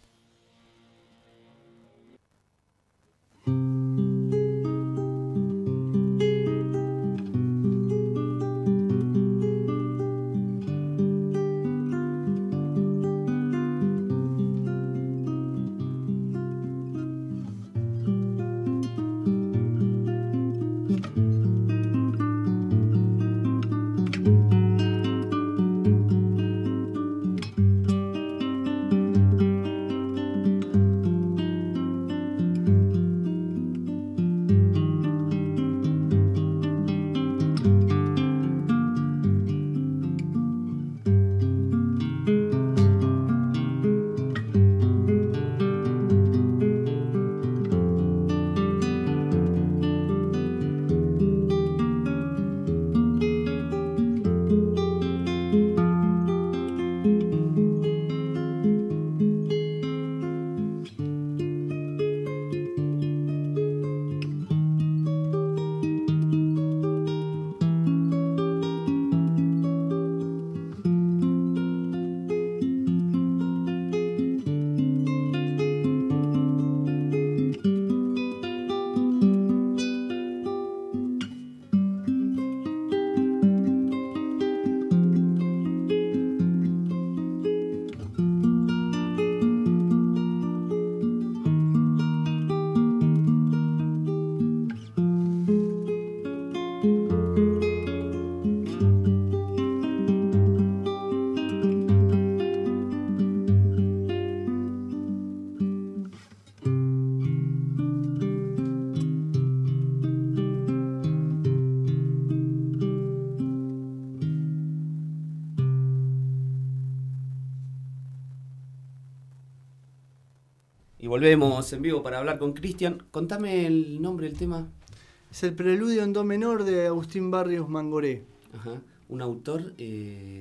S1: Volvemos en vivo para hablar con Cristian. Contame el nombre del tema.
S8: Es el Preludio en Do menor de Agustín Barrios Mangoré.
S1: Ajá. Un autor... ¿De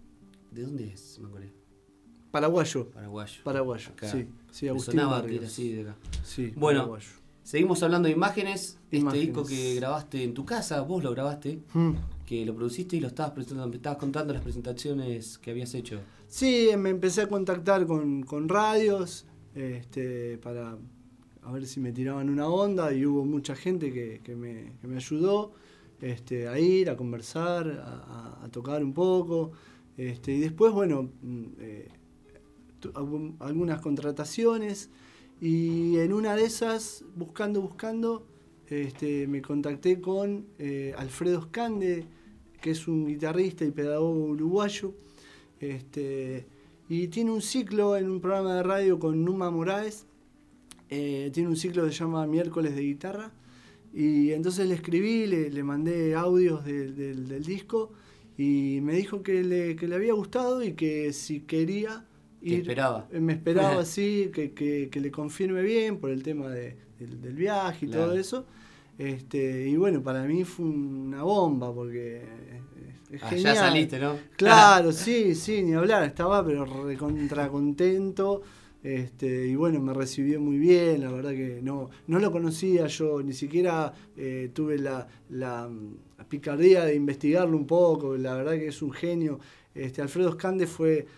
S1: dónde es Mangoré?
S8: Paraguayo.
S1: Paraguayo.
S8: Acá. Sí, Agustín
S1: sonaba
S8: Barrios.
S1: Que era así de acá.
S8: Sí,
S1: bueno,
S8: paraguayo.
S1: Seguimos hablando de imágenes.
S8: Imágenes.
S1: Este disco que grabaste en tu casa, vos lo grabaste, que lo produciste y lo estabas presentando, me estabas contando las presentaciones que habías hecho.
S8: Sí, me empecé a contactar con radios, para a ver si me tiraban una onda, y hubo mucha gente que me ayudó a ir, a conversar, a tocar un poco. Y después, bueno, algunas contrataciones, y en una de esas, buscando, me contacté con Alfredo Scande, que es un guitarrista y pedagogo uruguayo, y tiene un ciclo en un programa de radio con Numa Moraes, tiene un ciclo que se llama Miércoles de Guitarra, y entonces le escribí, le mandé audios del disco, y me dijo que le había gustado y que si quería ir, me esperaba sí, que le confirme bien por el tema del viaje y todo eso. Y bueno, para mí fue una bomba porque es genial.
S1: Ya saliste, ¿no?
S8: Claro, sí, ni hablar, estaba pero recontra contento. Y bueno, me recibió muy bien, la verdad que no lo conocía yo, ni siquiera tuve la picardía de investigarlo un poco, la verdad que es un genio. Alfredo Scande fue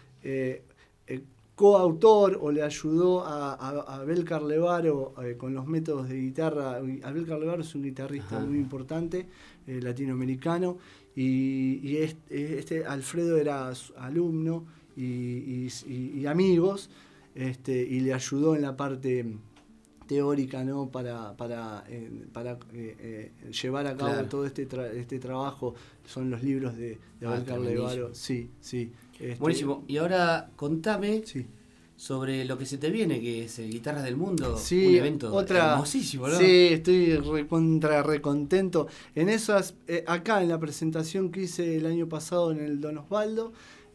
S8: coautor o le ayudó a Abel Carlevaro con los métodos de guitarra. Abel Carlevaro es un guitarrista muy importante, latinoamericano, y Alfredo era alumno y amigos, y le ayudó en la parte teórica, ¿no? para llevar a cabo todo este trabajo. Son los libros de Abel Carlevaro. Sí.
S1: Buenísimo. Y ahora contame sobre lo que se te viene, que es Guitarras del Mundo, un evento hermosísimo, ¿no?
S8: Sí, estoy recontento. En esas, acá en la presentación que hice el año pasado en el Don Osvaldo,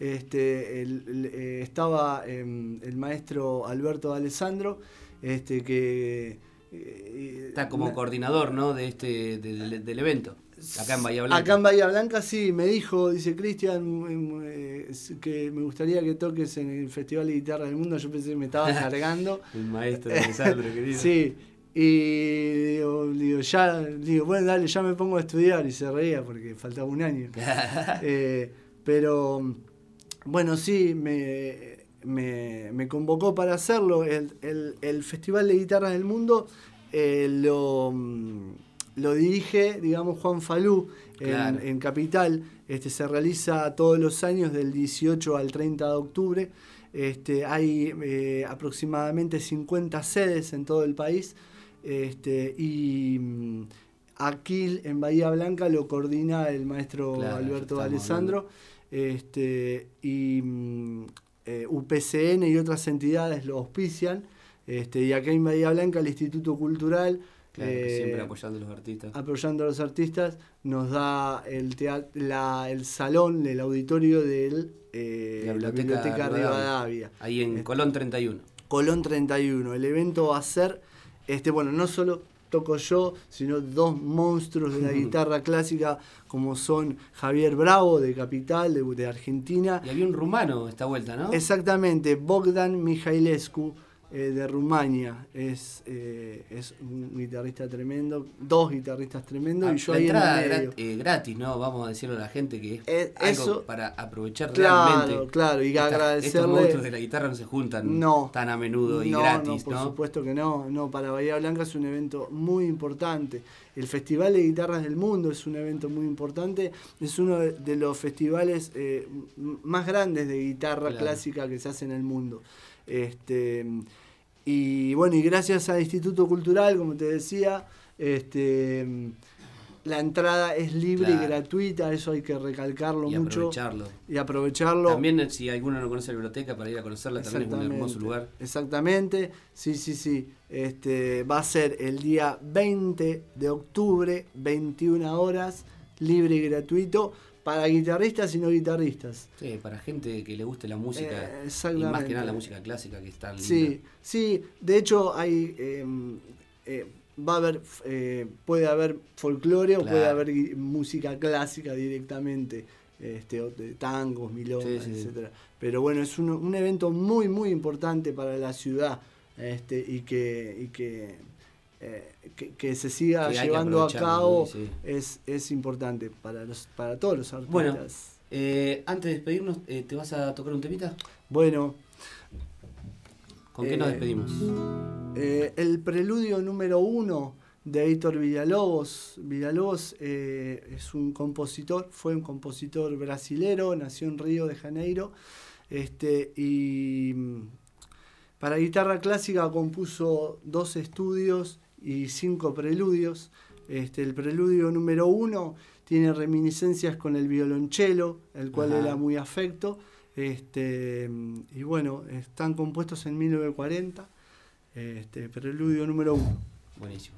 S8: estaba el maestro Alberto D'Alessandro, que
S1: está como coordinador, ¿no? del evento. Acá en Bahía Blanca.
S8: Acá en Bahía Blanca, sí, me dijo, dice Cristian, que me gustaría que toques en el Festival de Guitarra del Mundo. Yo pensé que me estaba encargando.
S1: El maestro de Alessandro, querido.
S8: Sí, y digo, bueno, dale, ya me pongo a estudiar, y se reía porque faltaba un año. Pero, bueno, sí, me convocó para hacerlo. El Festival de Guitarras del Mundo lo dirige, digamos, Juan Falú en Capital. Se realiza todos los años del 18 al 30 de octubre. Hay aproximadamente 50 sedes en todo el país. Y aquí en Bahía Blanca lo coordina el maestro Alberto D'Alessandro. Y UPCN y otras entidades lo auspician. Y acá en Bahía Blanca el Instituto Cultural,
S1: siempre apoyando a los artistas.
S8: Apoyando a los artistas, nos da el salón, el auditorio de la Biblioteca Rivadavia.
S1: Ahí en Colón 31.
S8: Colón 31. El evento va a ser, no solo toco yo, sino dos monstruos de la guitarra clásica, como son Javier Bravo, de Capital, de Argentina.
S1: Y había un rumano esta vuelta, ¿no?
S8: Exactamente, Bogdan Mihailescu, de Rumania. Es un guitarrista tremendo, dos guitarristas tremendos, y yo ahí en el medio.
S1: Gratis, ¿no? Vamos a decirle a la gente que es
S8: eso,
S1: algo para aprovechar realmente.
S8: Claro, y agradecerle.
S1: Estos monstruos de la guitarra no se juntan tan a menudo y gratis, ¿no?
S8: Por supuesto que no. Para Bahía Blanca es un evento muy importante. El Festival de Guitarras del Mundo es un evento muy importante. Es uno de los festivales más grandes de guitarra clásica que se hace en el mundo. Y bueno, y gracias al Instituto Cultural, como te decía, la entrada es libre y gratuita, eso hay que recalcarlo mucho. Y aprovecharlo.
S1: También, si alguno no conoce la biblioteca, para ir a conocerla, también es un hermoso lugar.
S8: Exactamente, sí. Va a ser el día 20 de octubre, 21 horas, libre y gratuito, para guitarristas y no guitarristas.
S1: Sí, para gente que le guste la música. Y más que nada la música clásica, que está linda.
S8: Sí, de hecho hay va a haber puede haber folclore o puede haber música clásica directamente, de tangos, milongas, etcétera. Pero bueno, es un evento muy muy importante para la ciudad, y que se siga llevando a cabo. Es importante para todos los artistas.
S1: Bueno, antes de despedirnos, ¿te vas a tocar un temita?
S8: Bueno,
S1: ¿con qué nos despedimos?
S8: El preludio número 1 de Heitor Villa-Lobos. Villa-Lobos es un compositor, fue un compositor brasilero, nació en Río de Janeiro, y para guitarra clásica compuso 2 estudios y 5 preludios. El preludio número 1 tiene reminiscencias con el violonchelo, el cual era muy afecto, y bueno, están compuestos en 1940. Preludio número 1.
S1: Buenísimo.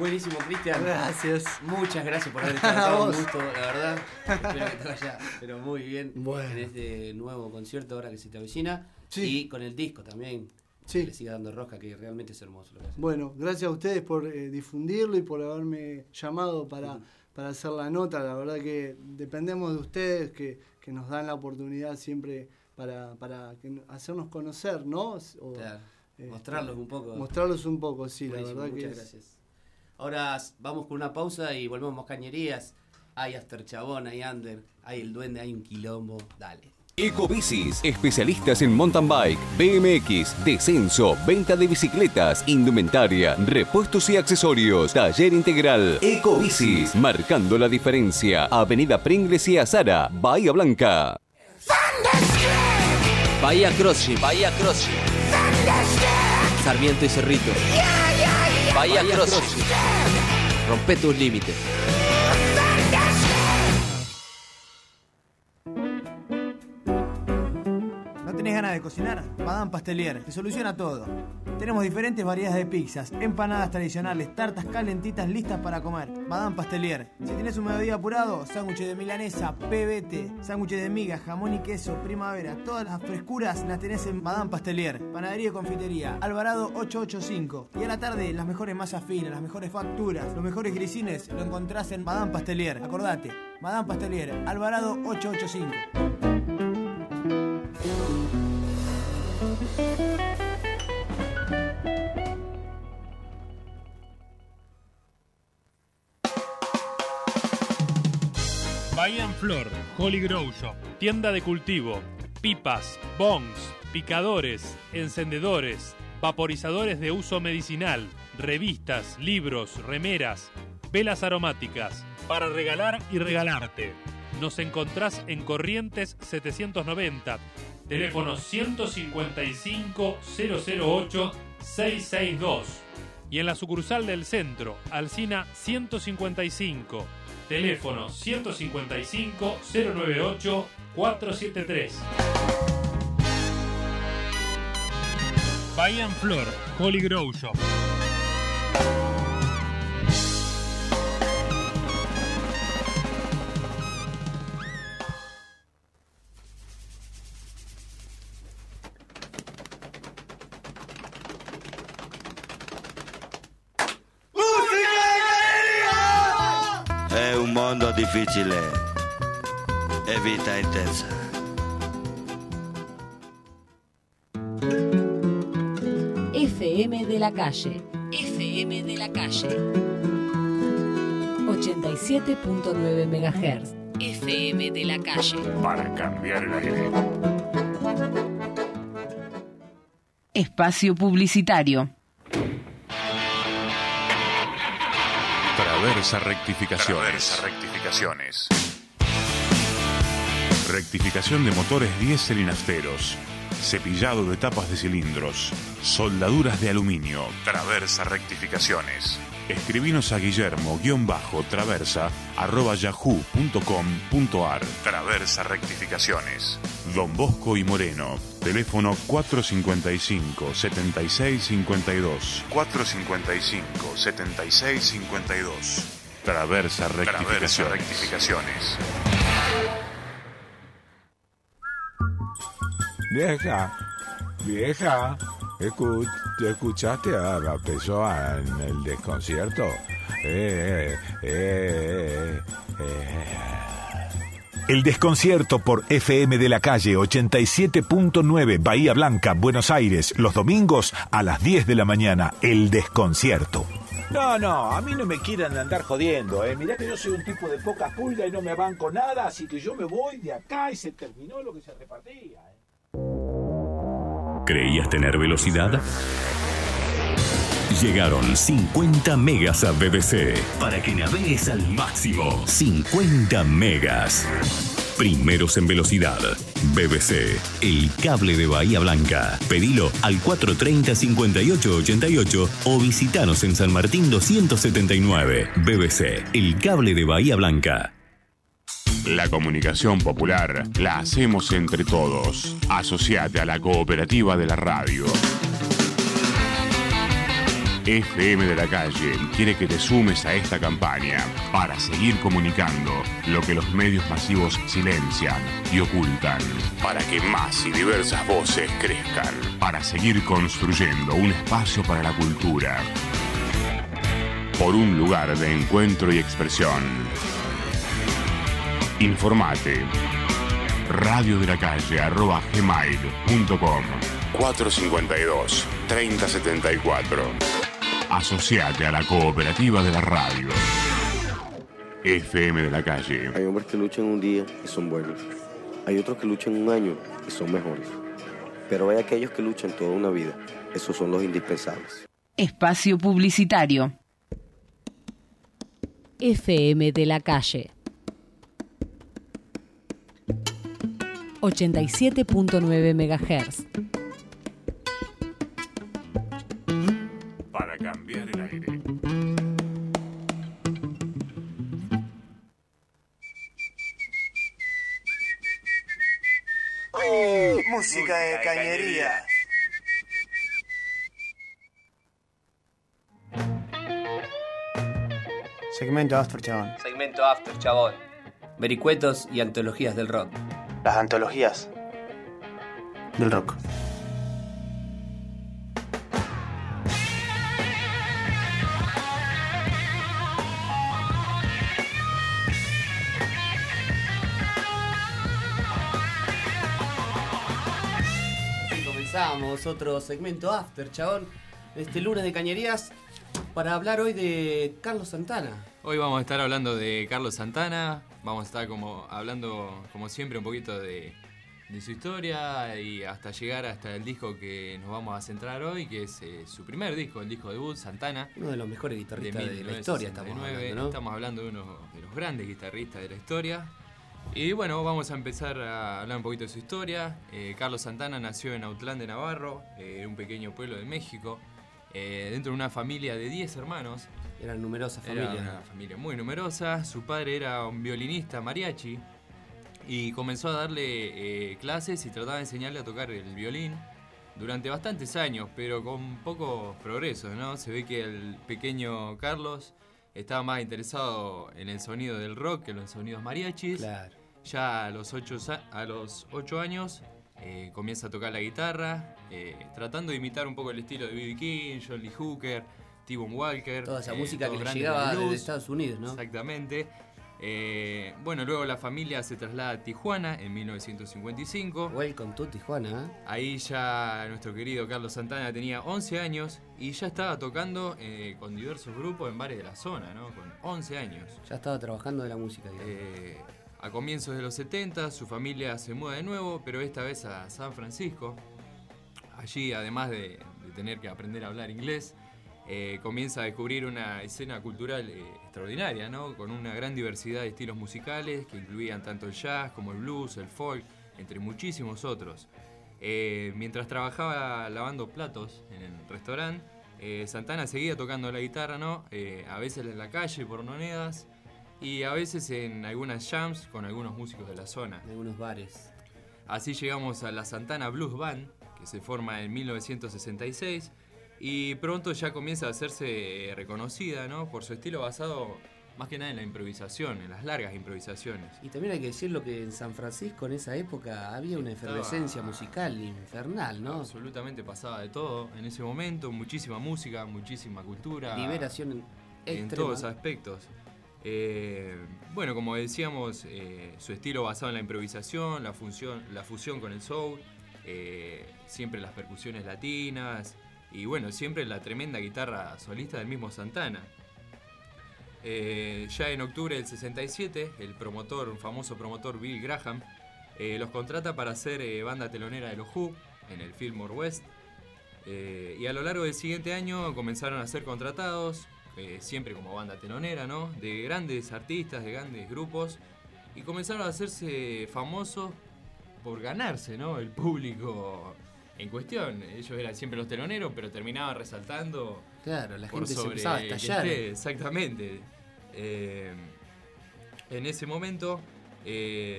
S1: Buenísimo, Cristian.
S8: Gracias.
S1: Muchas gracias por haber estado acá. Un gusto, la verdad. Espero que te vaya, pero muy bien en este nuevo concierto ahora que se te avecina. Y con el disco también. Que le siga dando rosca, que realmente es hermoso lo que hacen.
S8: Bueno, gracias a ustedes por difundirlo y por haberme llamado para hacer la nota. La verdad que dependemos de ustedes, que nos dan la oportunidad siempre para hacernos conocer, ¿no?
S1: Mostrarlos un poco.
S8: Mostrarlos un poco, sí.
S1: Buenísimo,
S8: la verdad
S1: muchas gracias. Ahora vamos con una pausa y volvemos cañerías. Hay After Chabón, hay Under, hay El Duende, hay un quilombo. Dale.
S6: Ecobicis, especialistas en mountain bike, BMX, descenso, venta de bicicletas, indumentaria, repuestos y accesorios. Taller integral. Ecobicis, marcando la diferencia. Avenida Pringles y Azara, Bahía Blanca.
S7: Bahía Crossing, Sarmiento y Cerrito. Bahía Crossing. Rompe tus límites.
S5: ¿Tenés ganas de cocinar? Madame Pastelier te soluciona todo. Tenemos diferentes variedades de pizzas, empanadas tradicionales, tartas calentitas listas para comer. Madame Pastelier. Si tenés un mediodía apurado, sándwiches de milanesa, pebete, sándwiches de miga, jamón y queso, primavera. Todas las frescuras las tenés en Madame Pastelier. Panadería y confitería, Alvarado 885. Y a la tarde, las mejores masas finas, las mejores facturas, los mejores grisines lo encontrás en Madame Pastelier. Acordate, Madame Pastelier, Alvarado 885.
S4: Bahía Flor, Holy Grow Shop, tienda de cultivo, pipas, bongs, picadores, encendedores, vaporizadores de uso medicinal, revistas, libros, remeras, velas aromáticas, para regalar y regalarte. Nos encontrás en Corrientes 790, teléfono 155 008 662 y en la sucursal del centro, Alsina 155, teléfono 155 098 473. Bahía Flor, Holy Grow Shop.
S19: È un mondo difficile e vita intensa.
S9: FM de la calle. FM de la calle. 87.9 MHz. FM de la calle.
S10: Para cambiar el aire.
S11: Espacio publicitario.
S10: Traversa Rectificaciones. Rectificación de motores diésel y nafteros. Cepillado de tapas de cilindros. Soldaduras de aluminio. Traversa Rectificaciones. Escribinos a guillermo-traversa@yahoo.com.ar. Traversa Rectificaciones. Don Bosco y Moreno. Teléfono 455-7652. 455-7652. Traversa Rectificaciones.
S20: Vieja, ¿escuchaste a la persona en el desconcierto?
S21: El desconcierto por FM de la calle 87.9 Bahía Blanca, Buenos Aires, los domingos a las 10 de la mañana. El desconcierto.
S22: No, a mí no me quieran andar jodiendo, Mirá que yo soy un tipo de poca pulga y no me banco nada, así que yo me voy de acá y se terminó lo que se repartía,
S6: ¿Creías tener velocidad? Llegaron 50 megas a BBC para que navegues al máximo. 50 megas. Primeros en velocidad. BBC, el cable de Bahía Blanca. Pedilo al 430-5888 o visitanos en San Martín 279. BBC, el cable de Bahía Blanca.
S10: La comunicación popular la hacemos entre todos. Asociate a la cooperativa de la radio. FM de la Calle quiere que te sumes a esta campaña para seguir comunicando lo que los medios masivos silencian y ocultan, para que más y diversas voces crezcan, para seguir construyendo un espacio para la cultura, por un lugar de encuentro y expresión. Informate. radiodelacalle@gmail.com 452-3074. Asociate a la cooperativa de la radio. FM de la Calle.
S2: Hay hombres que luchan un día y son buenos. Hay otros que luchan un año y son mejores. Pero hay aquellos que luchan toda una vida. Esos son los indispensables.
S9: Espacio publicitario. FM de la Calle. 87.9 MHz.
S10: Para cambiar el aire.
S5: Música de cañería. Segmento After, chabón.
S7: Segmento After, chabón.
S1: Vericuetos y antologías del rock.
S5: Las antologías del rock.
S1: Y comenzamos otro segmento After, chabón. Este lunes de cañerías para hablar hoy de Carlos Santana.
S3: Hoy vamos a estar hablando de Carlos Santana. Vamos a estar hablando, como siempre, un poquito de su historia y hasta llegar hasta el disco que nos vamos a centrar hoy, que es su primer disco, el disco debut, Santana.
S1: Uno de los mejores guitarristas de la historia estamos hablando, ¿no?
S3: Estamos hablando de uno de los grandes guitarristas de la historia. Y bueno, vamos a empezar a hablar un poquito de su historia. Carlos Santana nació en Autlán de Navarro, un pequeño pueblo de México, dentro de una familia de 10 hermanos.
S1: Era numerosa familia.
S3: Era una familia muy numerosa. Su padre era un violinista mariachi y comenzó a darle clases y trataba de enseñarle a tocar el violín durante bastantes años, pero con pocos progresos, ¿no? Se ve que el pequeño Carlos estaba más interesado en el sonido del rock que en los sonidos mariachis.
S1: Claro.
S3: Ya a los 8 años comienza a tocar la guitarra, tratando de imitar un poco el estilo de B.B. King, John Lee Hooker, T-Bone Walker.
S1: Toda esa música que le llegaba de Estados Unidos, ¿no?
S3: Exactamente. Bueno, luego la familia se traslada a Tijuana en 1955.
S1: Welcome to Tijuana, ¿eh?
S3: Ahí ya nuestro querido Carlos Santana tenía 11 años y ya estaba tocando con diversos grupos en bares de la zona, ¿no? Con 11 años.
S1: Ya estaba trabajando de la música, digamos.
S3: A comienzos de los 70 su familia se muda de nuevo, pero esta vez a San Francisco. Allí, además de tener que aprender a hablar inglés, comienza a descubrir una escena cultural extraordinaria, ¿no? Con una gran diversidad de estilos musicales que incluían tanto el jazz como el blues, el folk, entre muchísimos otros. Mientras trabajaba lavando platos en el restaurante, Santana seguía tocando la guitarra, ¿no? A veces en la calle por monedas y a veces en algunas jams con algunos músicos de la zona.
S1: En algunos bares.
S3: Así llegamos a la Santana Blues Band, que se forma en 1966 y pronto ya comienza a hacerse reconocida, ¿no? Por su estilo basado más que nada en la improvisación, en las largas improvisaciones.
S1: Y también hay que decirlo que en San Francisco en esa época había una efervescencia musical infernal, ¿no?
S3: Absolutamente pasaba de todo en ese momento, muchísima música, muchísima cultura.
S1: Liberación
S3: en todos aspectos. Bueno, como decíamos, su estilo basado en la improvisación, la fusión con el soul, siempre las percusiones latinas y bueno, siempre la tremenda guitarra solista del mismo Santana. Ya en octubre del 67, un famoso promotor Bill Graham, los contrata para ser banda telonera de los Who en el Fillmore West. Y a lo largo del siguiente año comenzaron a ser contratados, siempre como banda telonera, ¿no? De grandes artistas, de grandes grupos, y comenzaron a hacerse famosos por ganarse, ¿no? El público en cuestión. Ellos eran siempre los teloneros, pero terminaban resaltando.
S1: Claro, la gente se empezaba a estallar.
S3: Exactamente. En ese momento,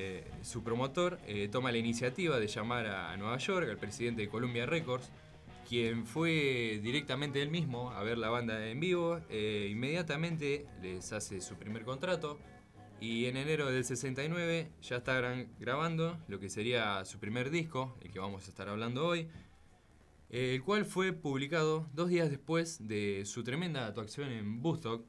S3: su promotor toma la iniciativa de llamar a Nueva York al presidente de Columbia Records, quien fue directamente él mismo a ver la banda en vivo, inmediatamente les hace su primer contrato y en enero del 69 ya estaban grabando lo que sería su primer disco, el que vamos a estar hablando hoy, el cual fue publicado 2 días después de su tremenda actuación en Woodstock,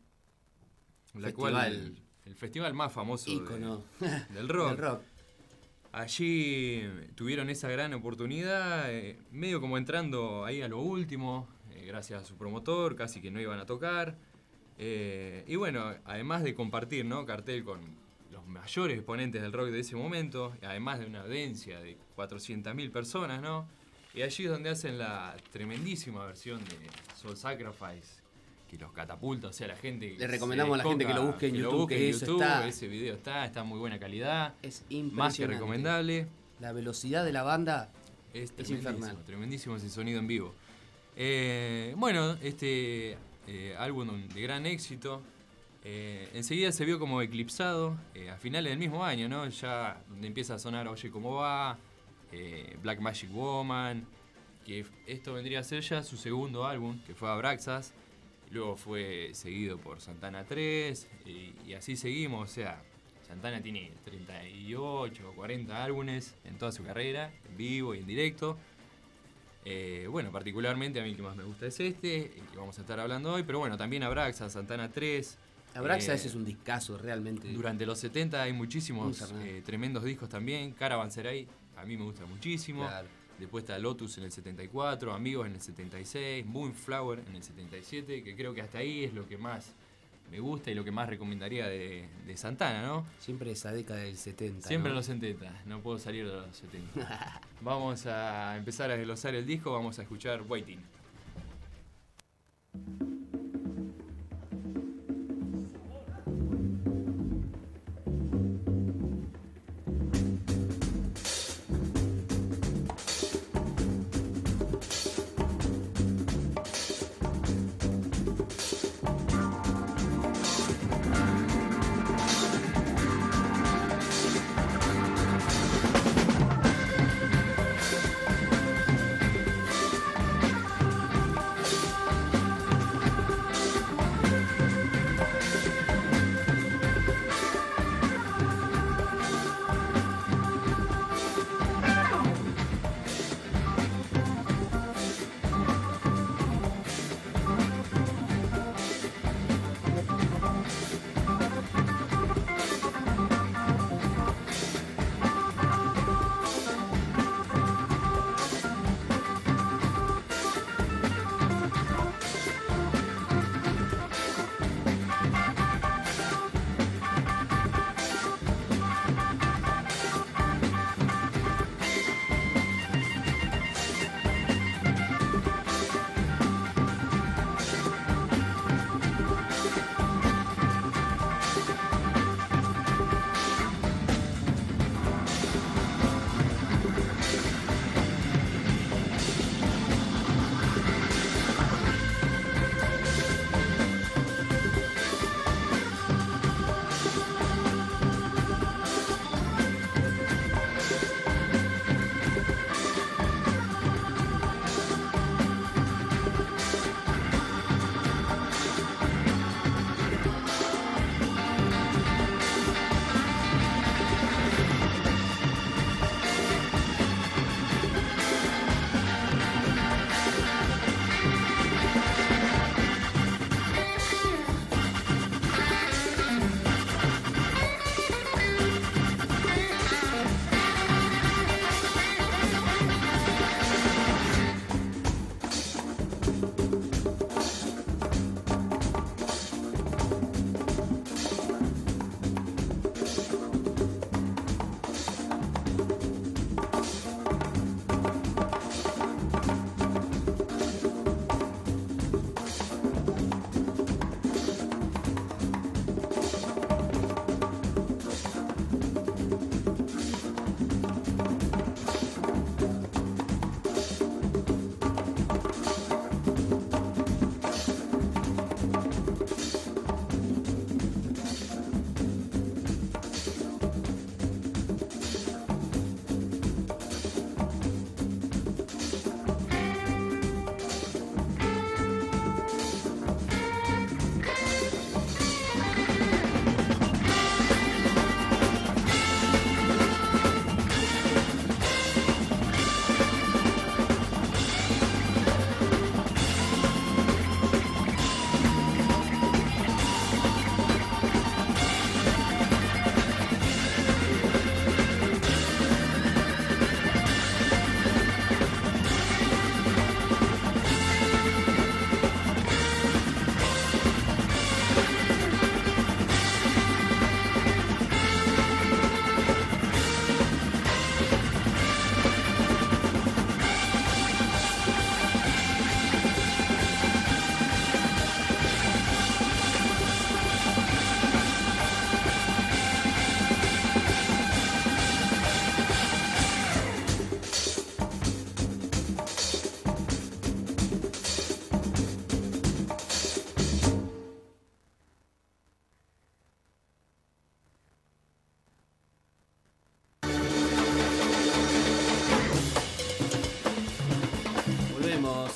S3: el festival más famoso del rock. Allí tuvieron esa gran oportunidad, medio como entrando ahí a lo último, gracias a su promotor, casi que no iban a tocar. Y bueno, además de compartir, ¿no?, cartel con los mayores exponentes del rock de ese momento, además de una audiencia de 400.000 personas, ¿no? Y allí es donde hacen la tremendísima versión de Soul Sacrifice, que los catapulta, o sea, la gente...
S1: Le recomendamos a la gente que lo busque en YouTube,
S3: ese video está en muy buena calidad.
S1: Es impresionante.
S3: Más que recomendable.
S1: La velocidad de la banda es infernal.
S3: Tremendísimo ese sonido en vivo. Bueno, este álbum de gran éxito, enseguida se vio como eclipsado a finales del mismo año, ¿no? Ya donde empieza a sonar Oye Cómo Va, Black Magic Woman, que esto vendría a ser ya su segundo álbum, que fue Abraxas. Luego fue seguido por Santana 3 y así seguimos. O sea, Santana tiene 38 o 40 álbumes en toda su carrera, en vivo y en directo. Bueno, particularmente a mí el que más me gusta es este, el que vamos a estar hablando hoy. Pero bueno, también Abraxas, Santana 3.
S1: Abraxas ese es un discazo realmente.
S3: Durante los 70 hay muchísimos tremendos discos también. Caravanserai a mí me gusta muchísimo. Claro. Después está Lotus en el 74, Amigos en el 76, Moonflower en el 77, que creo que hasta ahí es lo que más me gusta y lo que más recomendaría de Santana, ¿no?
S1: Siempre esa década del 70.
S3: Siempre en los 70, no puedo salir de los 70. Vamos a empezar a desglosar el disco, vamos a escuchar Waiting.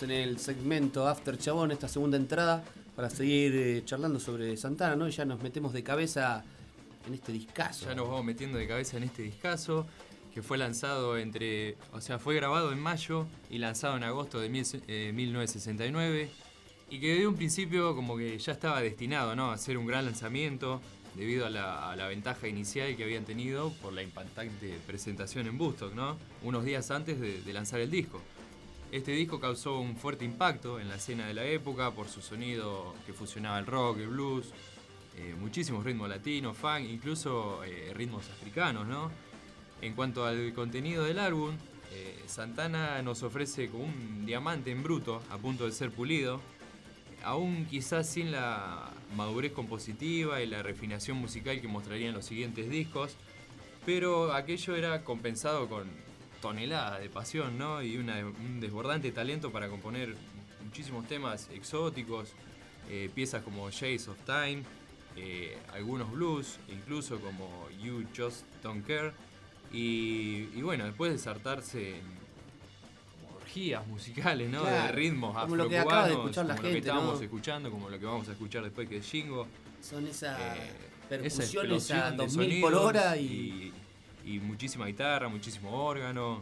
S1: en el segmento After Chabón, esta segunda entrada, para seguir charlando sobre Santana, ¿no? Y ya nos metemos de cabeza en este discazo.
S3: Ya nos vamos metiendo de cabeza en este discazo, que fue lanzado fue grabado en mayo y lanzado en agosto de 1969, y que de un principio como que ya estaba destinado, ¿no?, a ser un gran lanzamiento, debido a la ventaja inicial que habían tenido por la impactante presentación en Woodstock, ¿no?, unos días antes de lanzar el disco. Este disco causó un fuerte impacto en la escena de la época por su sonido que fusionaba el rock, el blues, muchísimos ritmos latinos, funk, incluso ritmos africanos, ¿no? En cuanto al contenido del álbum, Santana nos ofrece como un diamante en bruto, a punto de ser pulido, aún quizás sin la madurez compositiva y la refinación musical que mostrarían los siguientes discos, pero aquello era compensado con toneladas de pasión, ¿no?, y un desbordante talento para componer muchísimos temas exóticos, piezas como Shades of Time, algunos blues, incluso como You Just Don't Care, y bueno, después de saltarse como orgías musicales, ¿no?,
S1: claro,
S3: de ritmos
S1: como lo que acaba de escuchar la
S3: como
S1: gente,
S3: lo que estábamos
S1: ¿no?,
S3: escuchando, como lo que vamos a escuchar después, que es Shingo.
S1: Son esas
S3: esa
S1: percusiones a
S3: explosión de
S1: 2000 por
S3: sonidos
S1: hora
S3: y muchísima guitarra, muchísimo órgano.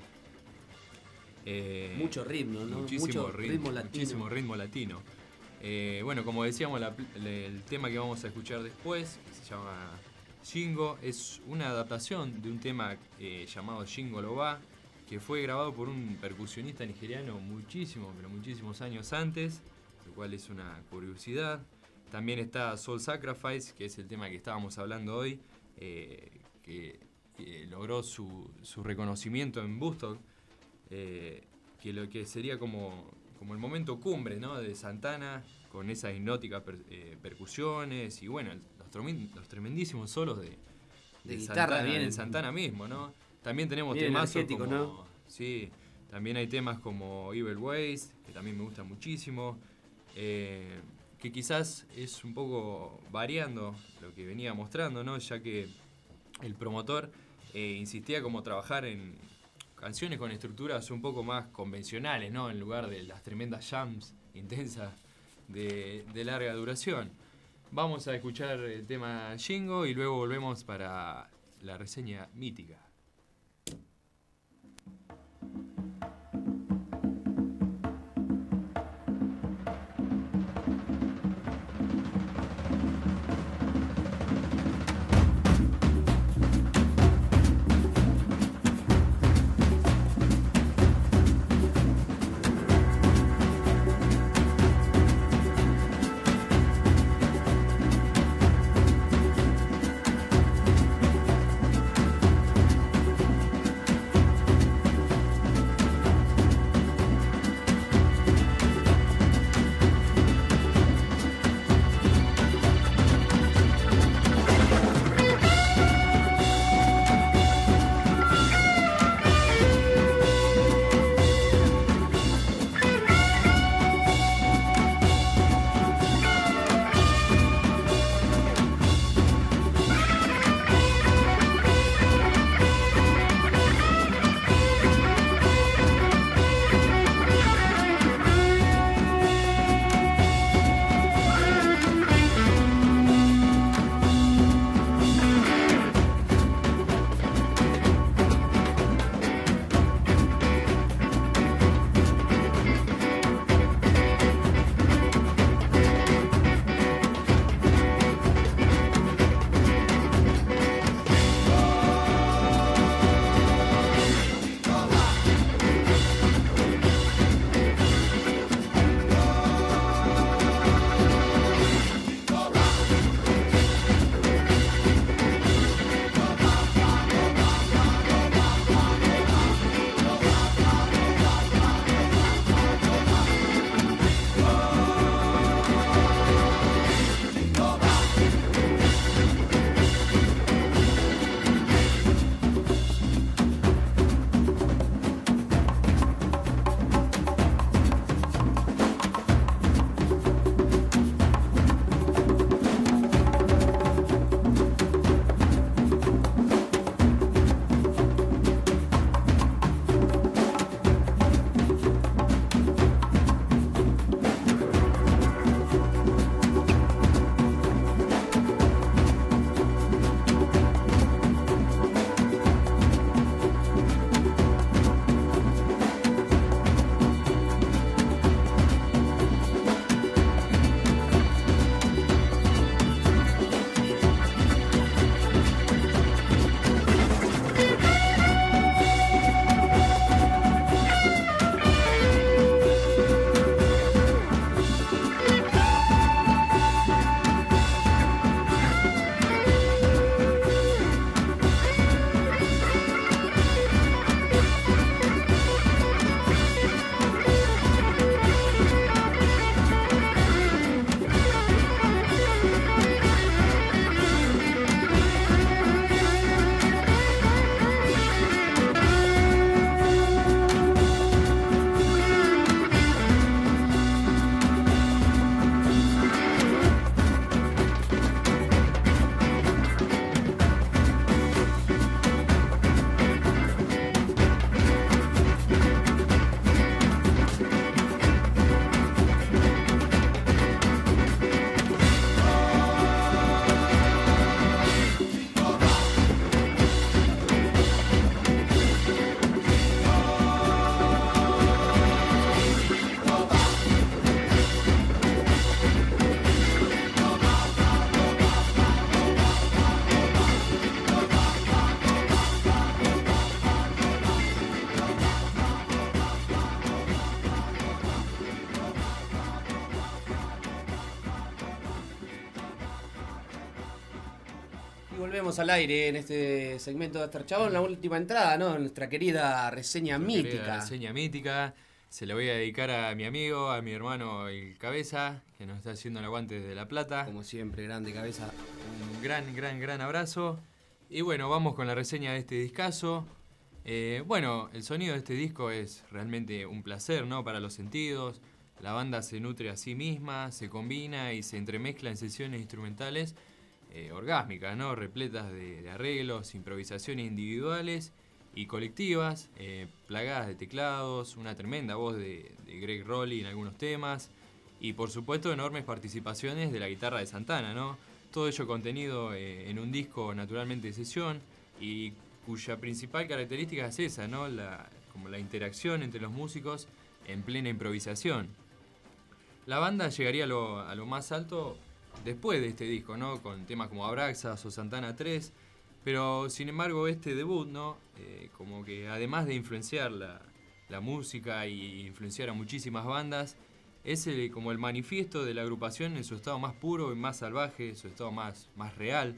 S1: Mucho ritmo, ¿no?
S3: Mucho
S1: ritmo latino.
S3: Muchísimo ritmo latino. Bueno, como decíamos, el tema que vamos a escuchar después, que se llama Shingo, es una adaptación de un tema llamado Shingo Loba, que fue grabado por un percusionista nigeriano muchísimos años antes, lo cual es una curiosidad. También está Soul Sacrifice, que es el tema que estábamos hablando hoy, que logró su reconocimiento en Woodstock, que lo que sería como el momento cumbre, ¿no?, de Santana, con esas hipnóticas percusiones y bueno, los tremendísimos solos de
S1: guitarra,
S3: Santana,
S1: bien,
S3: de Santana mismo, ¿no? También tenemos
S1: bien
S3: temas
S1: energético,
S3: como,
S1: ¿no?
S3: Sí, también hay temas como Evil Ways, que también me gustan muchísimo, que quizás es un poco variando lo que venía mostrando, ¿no?, ya que el promotor insistía como trabajar en canciones con estructuras un poco más convencionales, ¿no?, en lugar de las tremendas jams intensas de larga duración. Vamos a escuchar el tema Shingo y luego volvemos para la reseña mítica.
S1: Y volvemos al aire en este segmento de After Chabón, la última entrada, ¿no? Nuestra querida reseña mítica.
S3: Reseña mítica. Se la voy a dedicar a mi amigo, a mi hermano El Cabeza, que nos está haciendo el aguante desde La Plata.
S1: Como siempre, grande Cabeza.
S3: Un gran abrazo. Y bueno, vamos con la reseña de este discazo. Bueno, el sonido de este disco es realmente un placer, ¿no? Para los sentidos. La banda se nutre a sí misma, se combina y se entremezcla en sesiones instrumentales orgásmicas, ¿no? Repletas de arreglos, improvisaciones individuales y colectivas, plagadas de teclados, una tremenda voz de Greg Rowley en algunos temas y por supuesto enormes participaciones de la guitarra de Santana, ¿no? Todo ello contenido en un disco naturalmente de sesión y cuya principal característica es esa, ¿no? Como la interacción entre los músicos en plena improvisación. La banda llegaría a lo más alto después de este disco, ¿no? Con temas como Abraxas o Santana 3, pero sin embargo este debut, ¿no? Como que además de influenciar la música y influenciar a muchísimas bandas, es como el manifiesto de la agrupación en su estado más puro y más salvaje, su estado más real.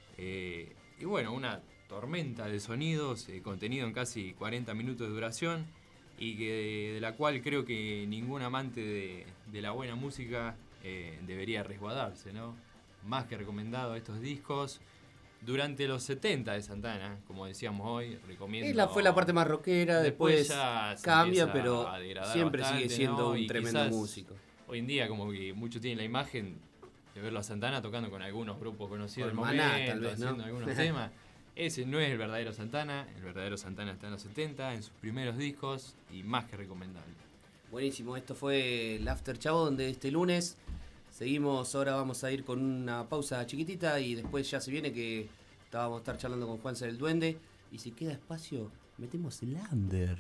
S3: Y bueno, una tormenta de sonidos contenido en casi 40 minutos de duración y de la cual creo que ningún amante de la buena música debería resguardarse, ¿no? Más que recomendado estos discos. Durante los 70 de Santana, como decíamos hoy, recomiendo...
S1: Fue la parte más rockera, después
S3: ya
S1: cambia, pero siempre
S3: bastante,
S1: sigue siendo, ¿no? Un
S3: y
S1: tremendo músico.
S3: Hoy en día como que muchos tienen la imagen de verlo a Santana tocando con algunos grupos conocidos del
S1: Maná,
S3: momento,
S1: tal vez,
S3: haciendo
S1: ¿no?
S3: algunos temas. Ese no es el verdadero Santana está en los 70, en sus primeros discos y más que recomendable.
S1: Buenísimo, esto fue el After Chabón de este lunes. Seguimos, ahora vamos a ir con una pausa chiquitita y después ya se viene que vamos a estar charlando con Juanse del Duende. Y si queda espacio, metemos el under.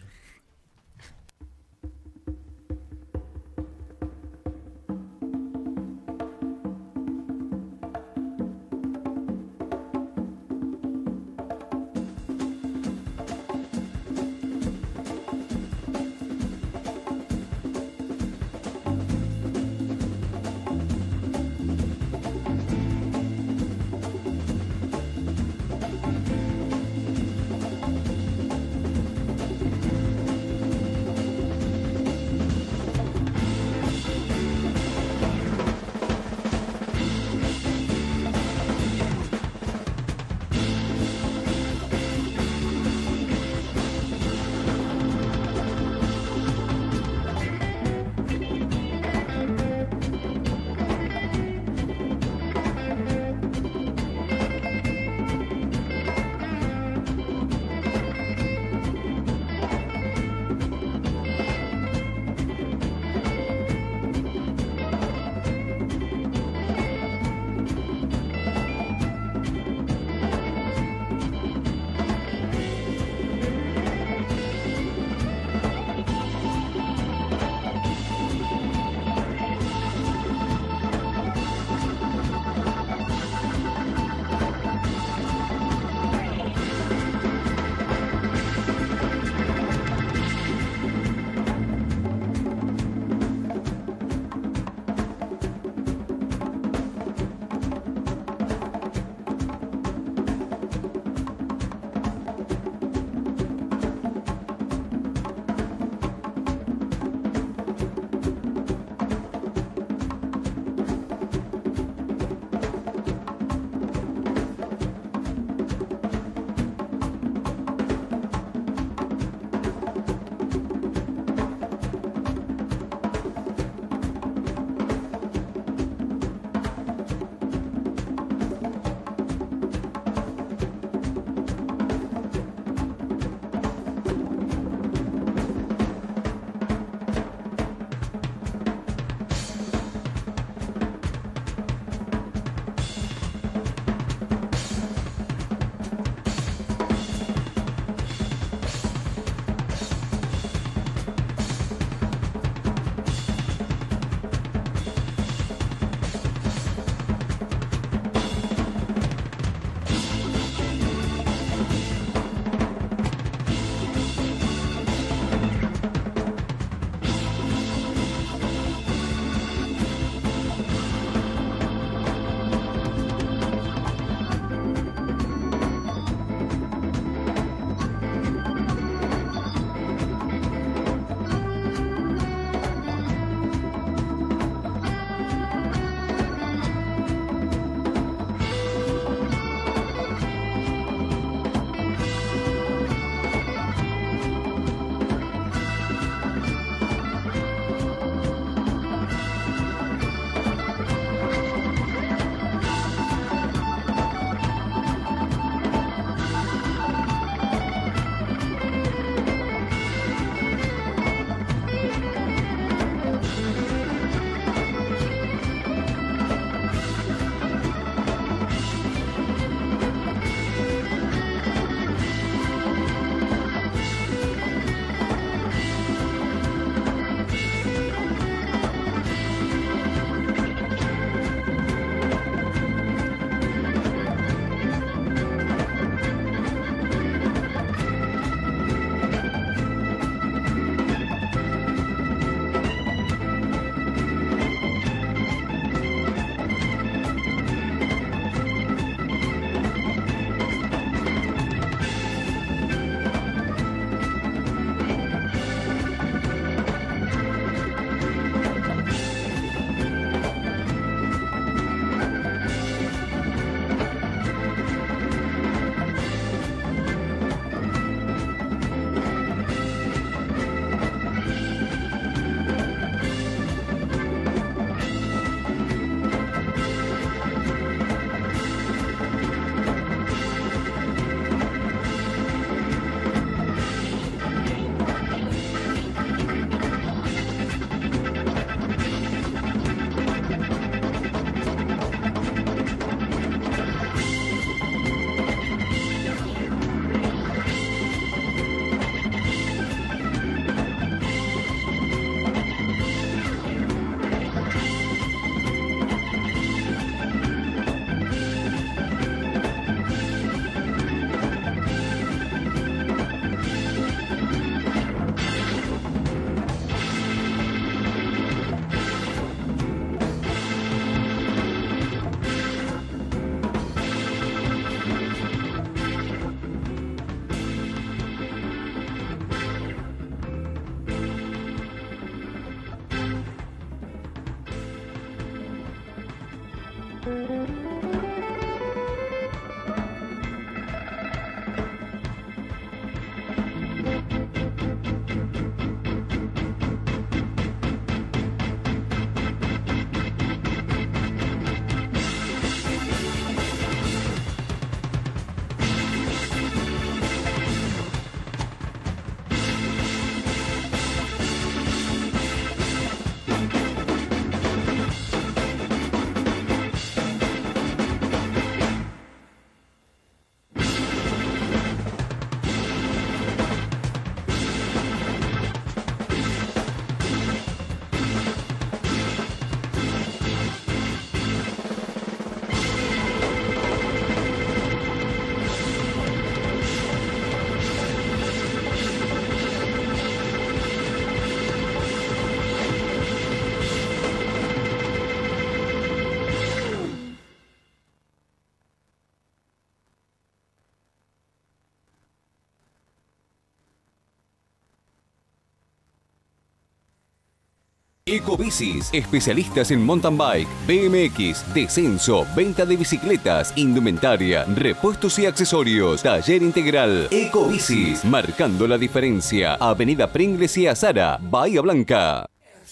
S6: Ecobicis, especialistas en mountain bike, BMX, descenso, venta de bicicletas, indumentaria, repuestos y accesorios. Taller integral. Ecobicis, marcando la diferencia. Avenida Pringles y Azara, Bahía Blanca.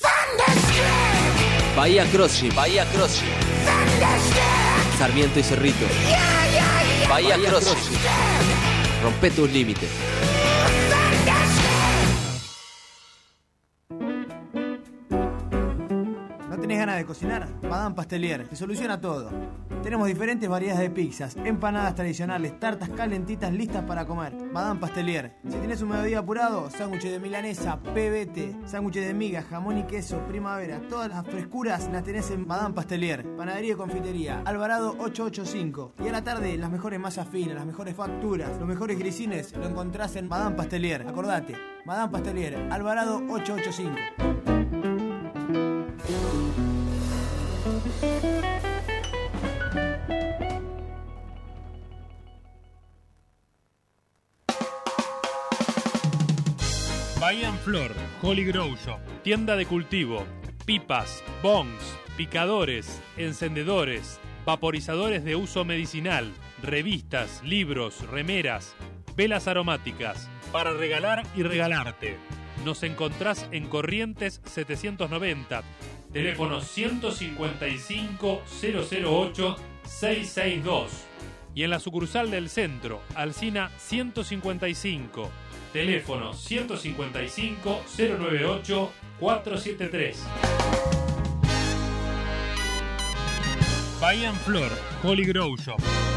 S7: Bahía CrossFit, Bahía CrossFit. Sarmiento y Cerrito. Bahía CrossFit. Rompe tus límites.
S5: ¿No tenés ganas de cocinar? Madame Pastelier te soluciona todo. Tenemos diferentes variedades de pizzas, empanadas tradicionales, tartas calentitas listas para comer. Madame Pastelier. Si tenés un mediodía apurado, sándwiches de milanesa, pebete, sándwiches de miga, jamón y queso, primavera. Todas las frescuras las tenés en Madame Pastelier. Panadería y confitería, Alvarado 885. Y a la tarde, las mejores masas finas, las mejores facturas, los mejores grisines lo encontrás en Madame Pastelier. Acordate, Madame Pastelier, Alvarado 885.
S4: Bahía en Flor, Holy Grow Shop, tienda de cultivo, pipas, bongs, picadores, encendedores, vaporizadores de uso medicinal, revistas, libros, remeras, velas aromáticas, para regalar y regalarte. Nos encontrás en Corrientes 790, teléfono 155 008 662 y en la sucursal del centro, Alsina 155. Teléfono 155 098 473. Bahía en Flor, Holy Grow Shop.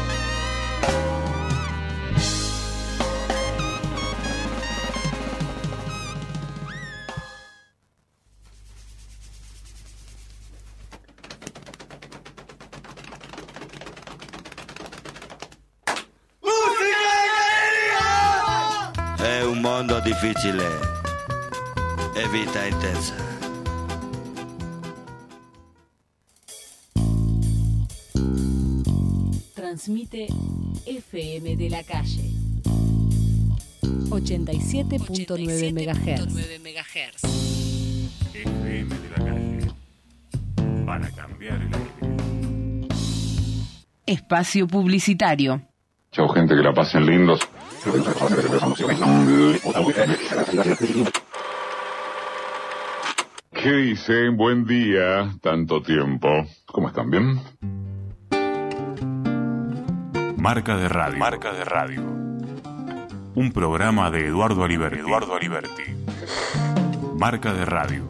S19: È un mondo difficile e vita intensa.
S9: Transmite FM de la Calle 87.9 MHz.
S10: FM de la Calle. Para cambiar el aire.
S11: Espacio publicitario.
S10: Chau, gente, que la pasen lindos. ¿Qué dicen? Buen día. Tanto tiempo. ¿Cómo están? ¿Bien? Marca de Radio. Marca de Radio. Un programa de Eduardo Aliberti. Marca de Radio.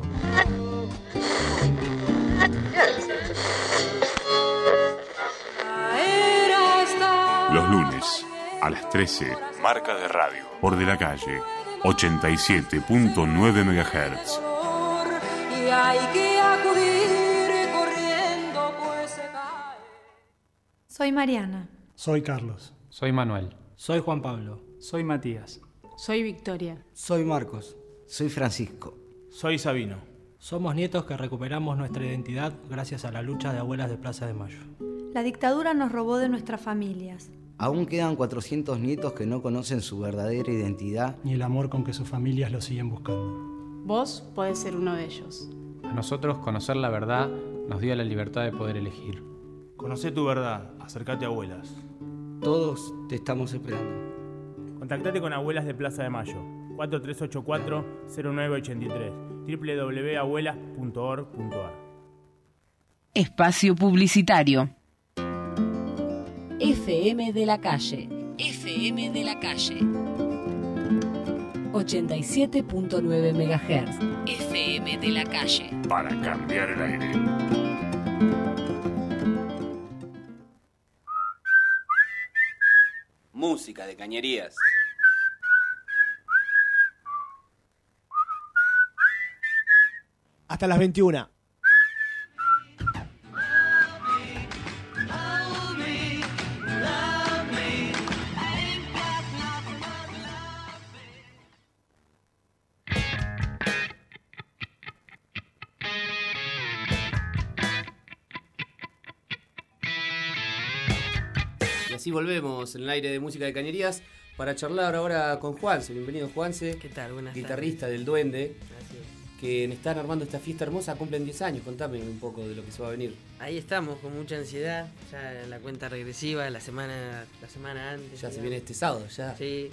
S10: Los lunes a las 13. Marca de Radio. Por De la Calle 87.9 MHz.
S12: Y hay que acudir corriendo, pues se cae.
S13: Soy Mariana.
S23: Soy Carlos.
S24: Soy Manuel.
S23: Soy Juan Pablo.
S24: Soy Matías.
S13: Soy Victoria.
S25: Soy Marcos.
S26: Soy Francisco.
S23: Soy Sabino. Somos nietos que recuperamos nuestra identidad gracias a la lucha de abuelas de Plaza de Mayo.
S13: La dictadura nos robó de nuestras familias.
S26: Aún quedan 400 nietos que no conocen su verdadera identidad
S23: ni el amor con que sus familias lo siguen buscando.
S13: Vos podés ser uno de ellos.
S24: A nosotros conocer la verdad nos dio la libertad de poder elegir.
S23: Conocé tu verdad, acércate a abuelas.
S26: Todos te estamos esperando.
S23: Contactate con Abuelas de Plaza de Mayo, 4384-0983, www.abuelas.org.ar.
S11: Espacio publicitario.
S9: FM de la Calle. FM de la Calle 87.9 MHz. FM de la Calle.
S10: Para cambiar el aire.
S7: Música de cañerías.
S5: Hasta las 21.
S1: Así volvemos en el aire de Música de Cañerías para charlar ahora con Juanse. Bienvenido, Juanse.
S27: ¿Qué tal? Buenas
S1: guitarrista
S27: tardes.
S1: del Duende.
S27: Gracias.
S1: que están armando esta fiesta hermosa, cumplen 10 años. Contame un poco de lo que se va a venir.
S14: Ahí estamos, con mucha ansiedad, ya en la cuenta regresiva, la semana antes.
S1: Ya se viene este sábado, ya.
S14: Sí.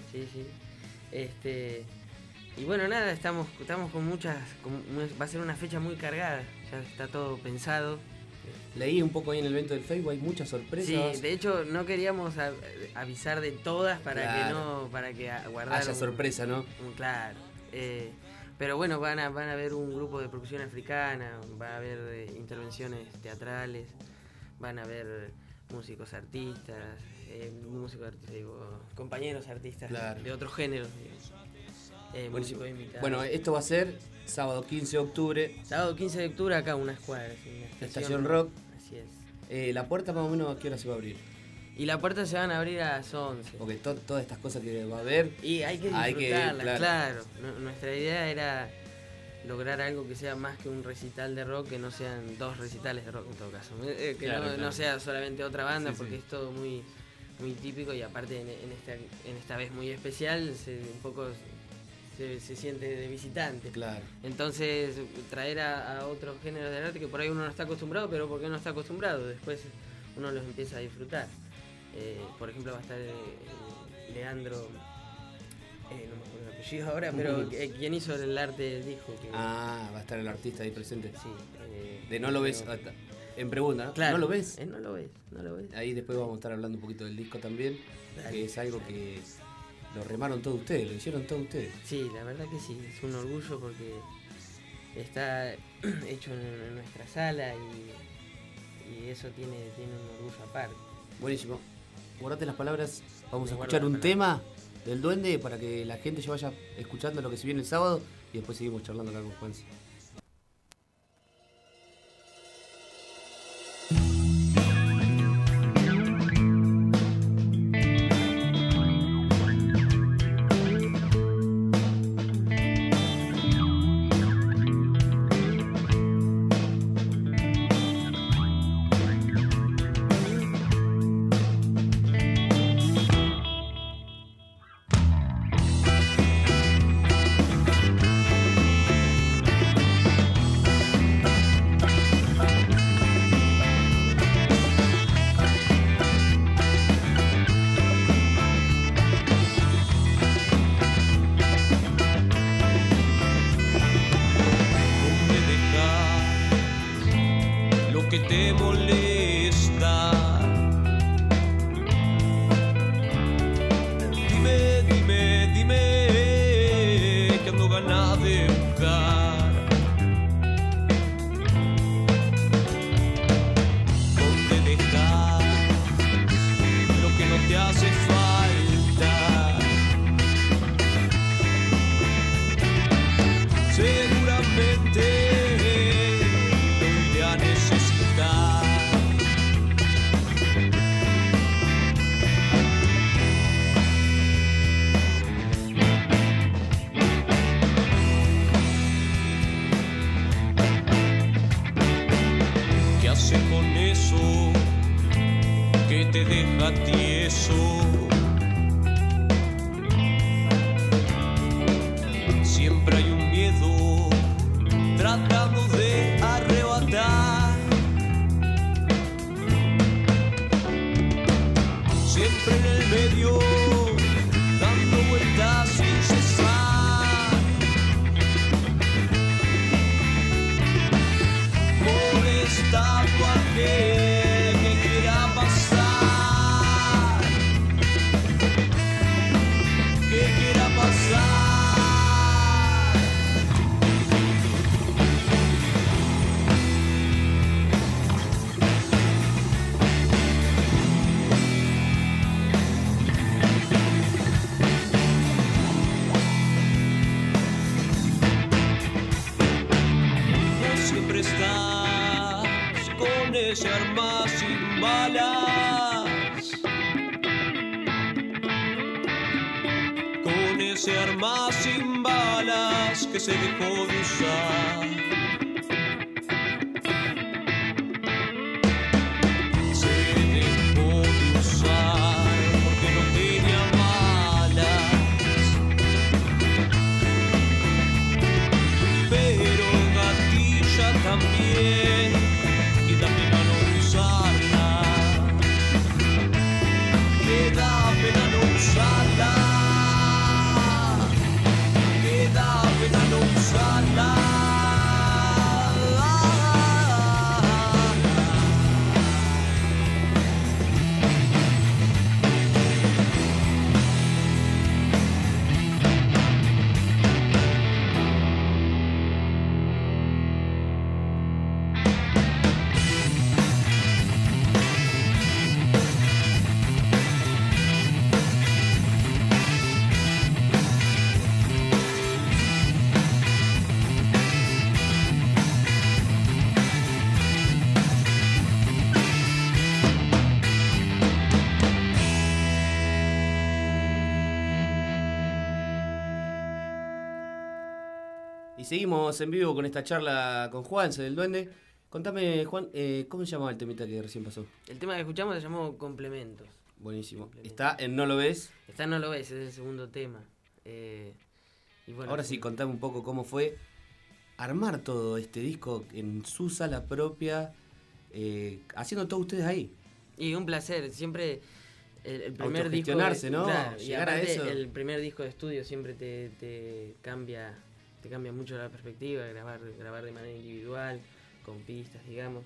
S14: Y bueno, nada, estamos con muchas... va a ser una fecha muy cargada, ya está todo pensado.
S1: Leí un poco ahí en el evento del Facebook, hay muchas sorpresas.
S14: Sí, de hecho no queríamos avisar de todas para que guardar
S1: haya sorpresa, ¿no?
S14: Claro. Pero bueno, van a haber un grupo de percusión africana, va a haber intervenciones teatrales, van a haber artistas, compañeros artistas, claro, de otros géneros. Músicos invitados.
S1: Bueno, esto va a ser sábado 15 de octubre.
S14: Sábado 15 de octubre acá, unas cuadras.
S1: En Estación Rock.
S14: Así es.
S1: ¿La puerta más o menos a qué hora se va a abrir?
S14: Y la puerta se van a abrir a las 11.
S1: Porque todas estas cosas que va a haber...
S14: Y hay que disfrutarlas, claro. Nuestra idea era lograr algo que sea más que un recital de rock, que no sean 2 recitales de rock en todo caso. No sea solamente otra banda, porque es todo muy, muy típico y aparte en esta vez muy especial, se siente de visitante.
S1: Claro.
S14: Entonces, traer a otros géneros de arte que por ahí uno no está acostumbrado, pero porque no está acostumbrado, después uno los empieza a disfrutar. Por ejemplo, va a estar Leandro, no me acuerdo el apellido ahora, pero quien hizo el arte del disco.
S1: Va a estar el artista ahí presente. Sí. De No Lo Ves, en pregunta, ¿no?
S14: Claro.
S1: ¿No lo ves?
S14: No lo ves.
S1: Ahí después vamos a estar hablando un poquito del disco también, que es algo que lo remaron todos ustedes, lo hicieron todos ustedes.
S14: Sí, la verdad que sí, es un orgullo porque está hecho en nuestra sala y eso tiene un orgullo aparte.
S1: Buenísimo. Guardate las palabras, vamos a escuchar un tema del Duende para que la gente ya vaya escuchando lo que se viene el sábado y después seguimos charlando acá con Juanse.
S15: Pero
S8: charla.
S1: Y seguimos en vivo con esta charla con Juanse del Duende. Contame, Juan, ¿cómo se llamaba el temita que recién pasó?
S14: El tema que escuchamos se llamó Complementos.
S1: Buenísimo. ¿Está en No Lo Ves?
S14: Está en No Lo Ves, es el segundo tema. Y bueno,
S1: ahora sí, contame un poco cómo fue armar todo este disco en su sala propia, haciendo todo ustedes ahí.
S14: Y un placer, siempre el primer disco...
S1: ¿no?
S14: Claro,
S1: llegar a eso.
S14: El primer disco de estudio siempre te cambia mucho la perspectiva, grabar de manera individual, con pistas, digamos.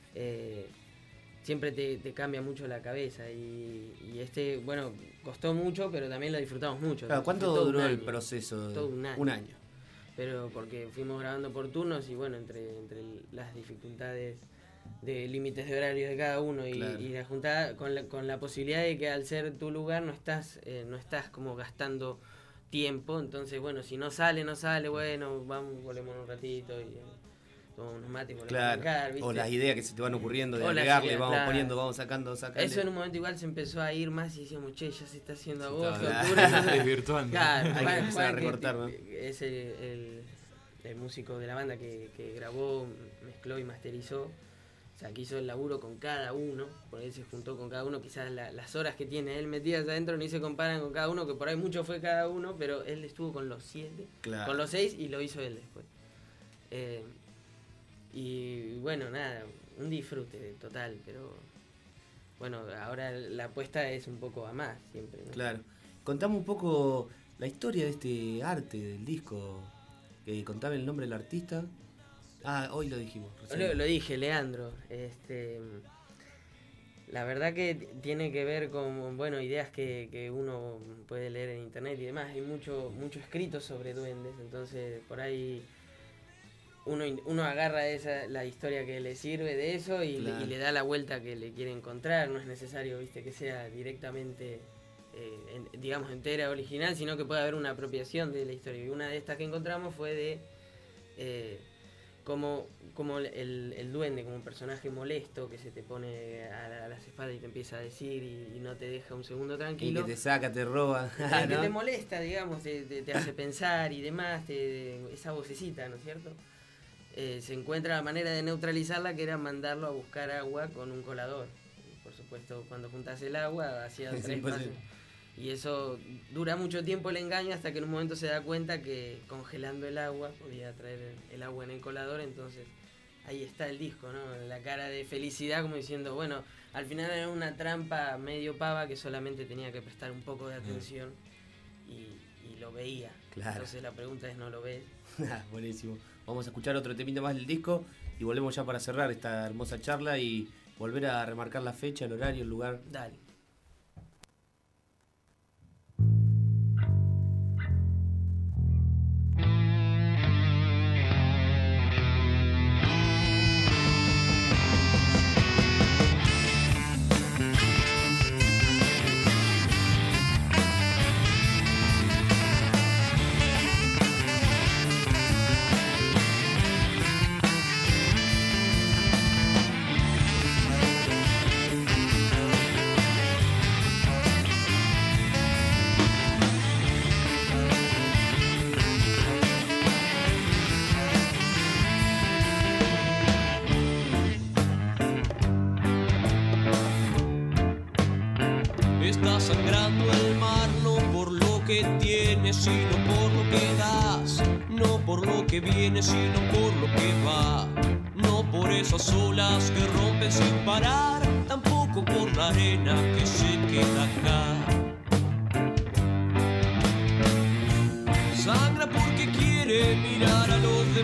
S14: Siempre te cambia mucho la cabeza y este, bueno, costó mucho, pero también lo disfrutamos mucho.
S1: Claro, ¿cuánto duró el proceso?
S14: Todo un año.
S1: Un año.
S14: Pero porque fuimos grabando por turnos y bueno, entre las dificultades de límites de horarios de cada uno y la juntada con la posibilidad de que al ser tu lugar no estás como gastando tiempo, entonces bueno, si no sale, bueno, volvemos un ratito y tomamos unos mates, volvemos a arrancar, ¿viste?
S1: O las ideas que se te van ocurriendo de agregarle, vamos poniendo, vamos sacando.
S14: Eso en un momento igual se empezó a ir más y decíamos, che, ya se está haciendo agosto,
S3: desvirtuando.
S14: Claro,
S1: hay que empezar a recortar, ¿no?
S14: Es el músico de la banda que grabó, mezcló y masterizó. O sea, que hizo el laburo con cada uno, por ahí se juntó con cada uno, quizás las horas que tiene él metidas adentro ni se comparan con cada uno, que por ahí mucho fue cada uno, pero él estuvo con los 7, con los 6 y lo hizo él después. Y bueno, nada, un disfrute total, pero bueno, ahora la apuesta es un poco a más siempre, ¿no?
S1: Claro. Contame un poco la historia de este arte del disco, contame el nombre del artista. Ah, hoy lo dijimos.
S14: Lo dije, Leandro. La verdad que tiene que ver con ideas que uno puede leer en internet y demás. Hay mucho escrito sobre duendes, entonces por ahí uno agarra la historia que le sirve de eso y le da la vuelta que le quiere encontrar. No es necesario, que sea directamente, digamos, entera, original, sino que puede haber una apropiación de la historia. Y una de estas que encontramos fue de como el duende, como un personaje molesto que se te pone a las espaldas y te empieza a decir y no te deja un segundo tranquilo.
S1: Y que te saca, te roba.
S14: ¿no? Que te molesta, digamos, te hace pensar y demás, esa vocecita, ¿no es cierto? Se encuentra la manera de neutralizarla, que era mandarlo a buscar agua con un colador. Y por supuesto, cuando juntas el agua, hacía 3 pasos. Y eso dura mucho tiempo el engaño hasta que en un momento se da cuenta que congelando el agua podía traer el agua en el colador. Entonces ahí está el disco, ¿no? La cara de felicidad, como diciendo, bueno, al final era una trampa medio pava que solamente tenía que prestar un poco de atención y lo veía.
S1: Claro.
S14: Entonces la pregunta es, ¿no lo ves?
S1: Buenísimo. Vamos a escuchar otro temita más del disco y volvemos ya para cerrar esta hermosa charla y volver a remarcar la fecha, el horario, el lugar.
S14: Dale.
S8: Está sangrando el mar, no por lo que tienes, sino por lo que das. No por lo que viene, sino por lo que va. No por esas olas que rompen sin parar, tampoco por la arena que se queda acá. Sangra porque quiere mirar a los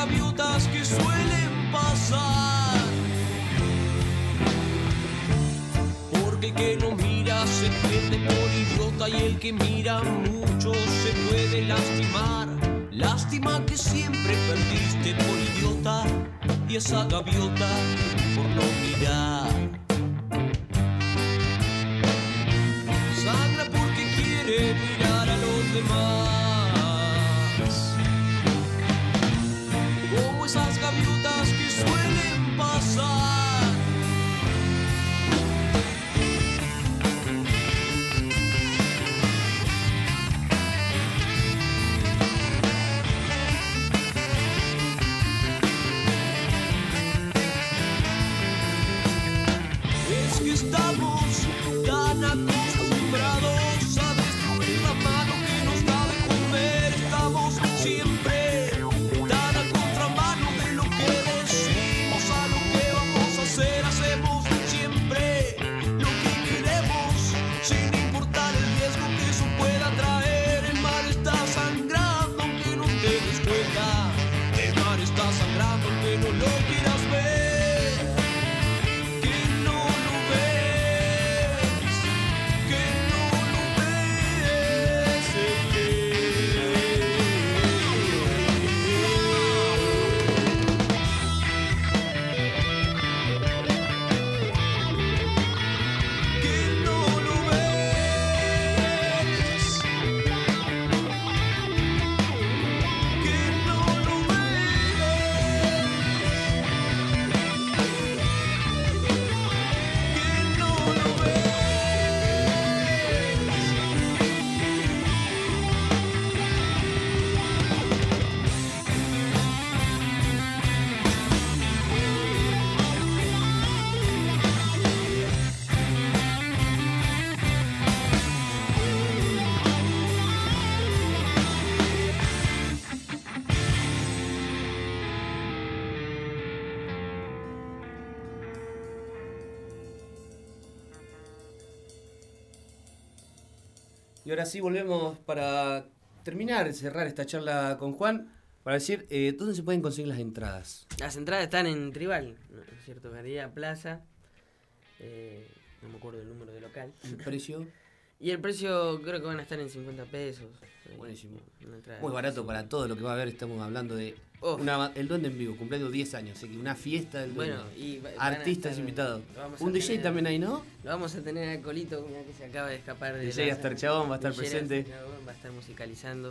S8: gaviotas que suelen pasar. Porque el que no mira se pierde por idiota y el que mira mucho se puede lastimar. Lástima que siempre perdiste por idiota y esa gaviota por no mirar. Sangra porque quiere mirar a los demás, como esas gaviotas que suelen pasar. Es que estamos tan acostumbrados a destruir la mano que nos da de comer. Estamos siempre tan a contramano de lo que decimos a lo que vamos a hacer. Hacemos siempre lo que queremos sin importar el riesgo que eso pueda traer. El mar está sangrando aunque no te des cuenta. El mar está sangrando aunque no lo quieras ver.
S1: Y ahora sí volvemos para terminar, cerrar esta charla con Juan, para decir, ¿dónde se pueden conseguir las entradas?
S14: Las entradas están en Tribal, ¿no es cierto? Galería Plaza, no me acuerdo el número de local.
S1: ¿El precio?
S14: Y el precio creo que van a estar en 50 pesos.
S1: Buenísimo. Muy barato para todo lo que va a haber. Estamos hablando de el Duende en vivo, cumpliendo 10 años. Así que una fiesta del Duende.
S14: Bueno, y
S1: artistas invitados. Un DJ también ahí, ¿no?
S14: Lo vamos a tener al Colito, que se acaba de escapar de
S1: DJ Aster Chabón va a estar presente.
S14: Va a estar musicalizando.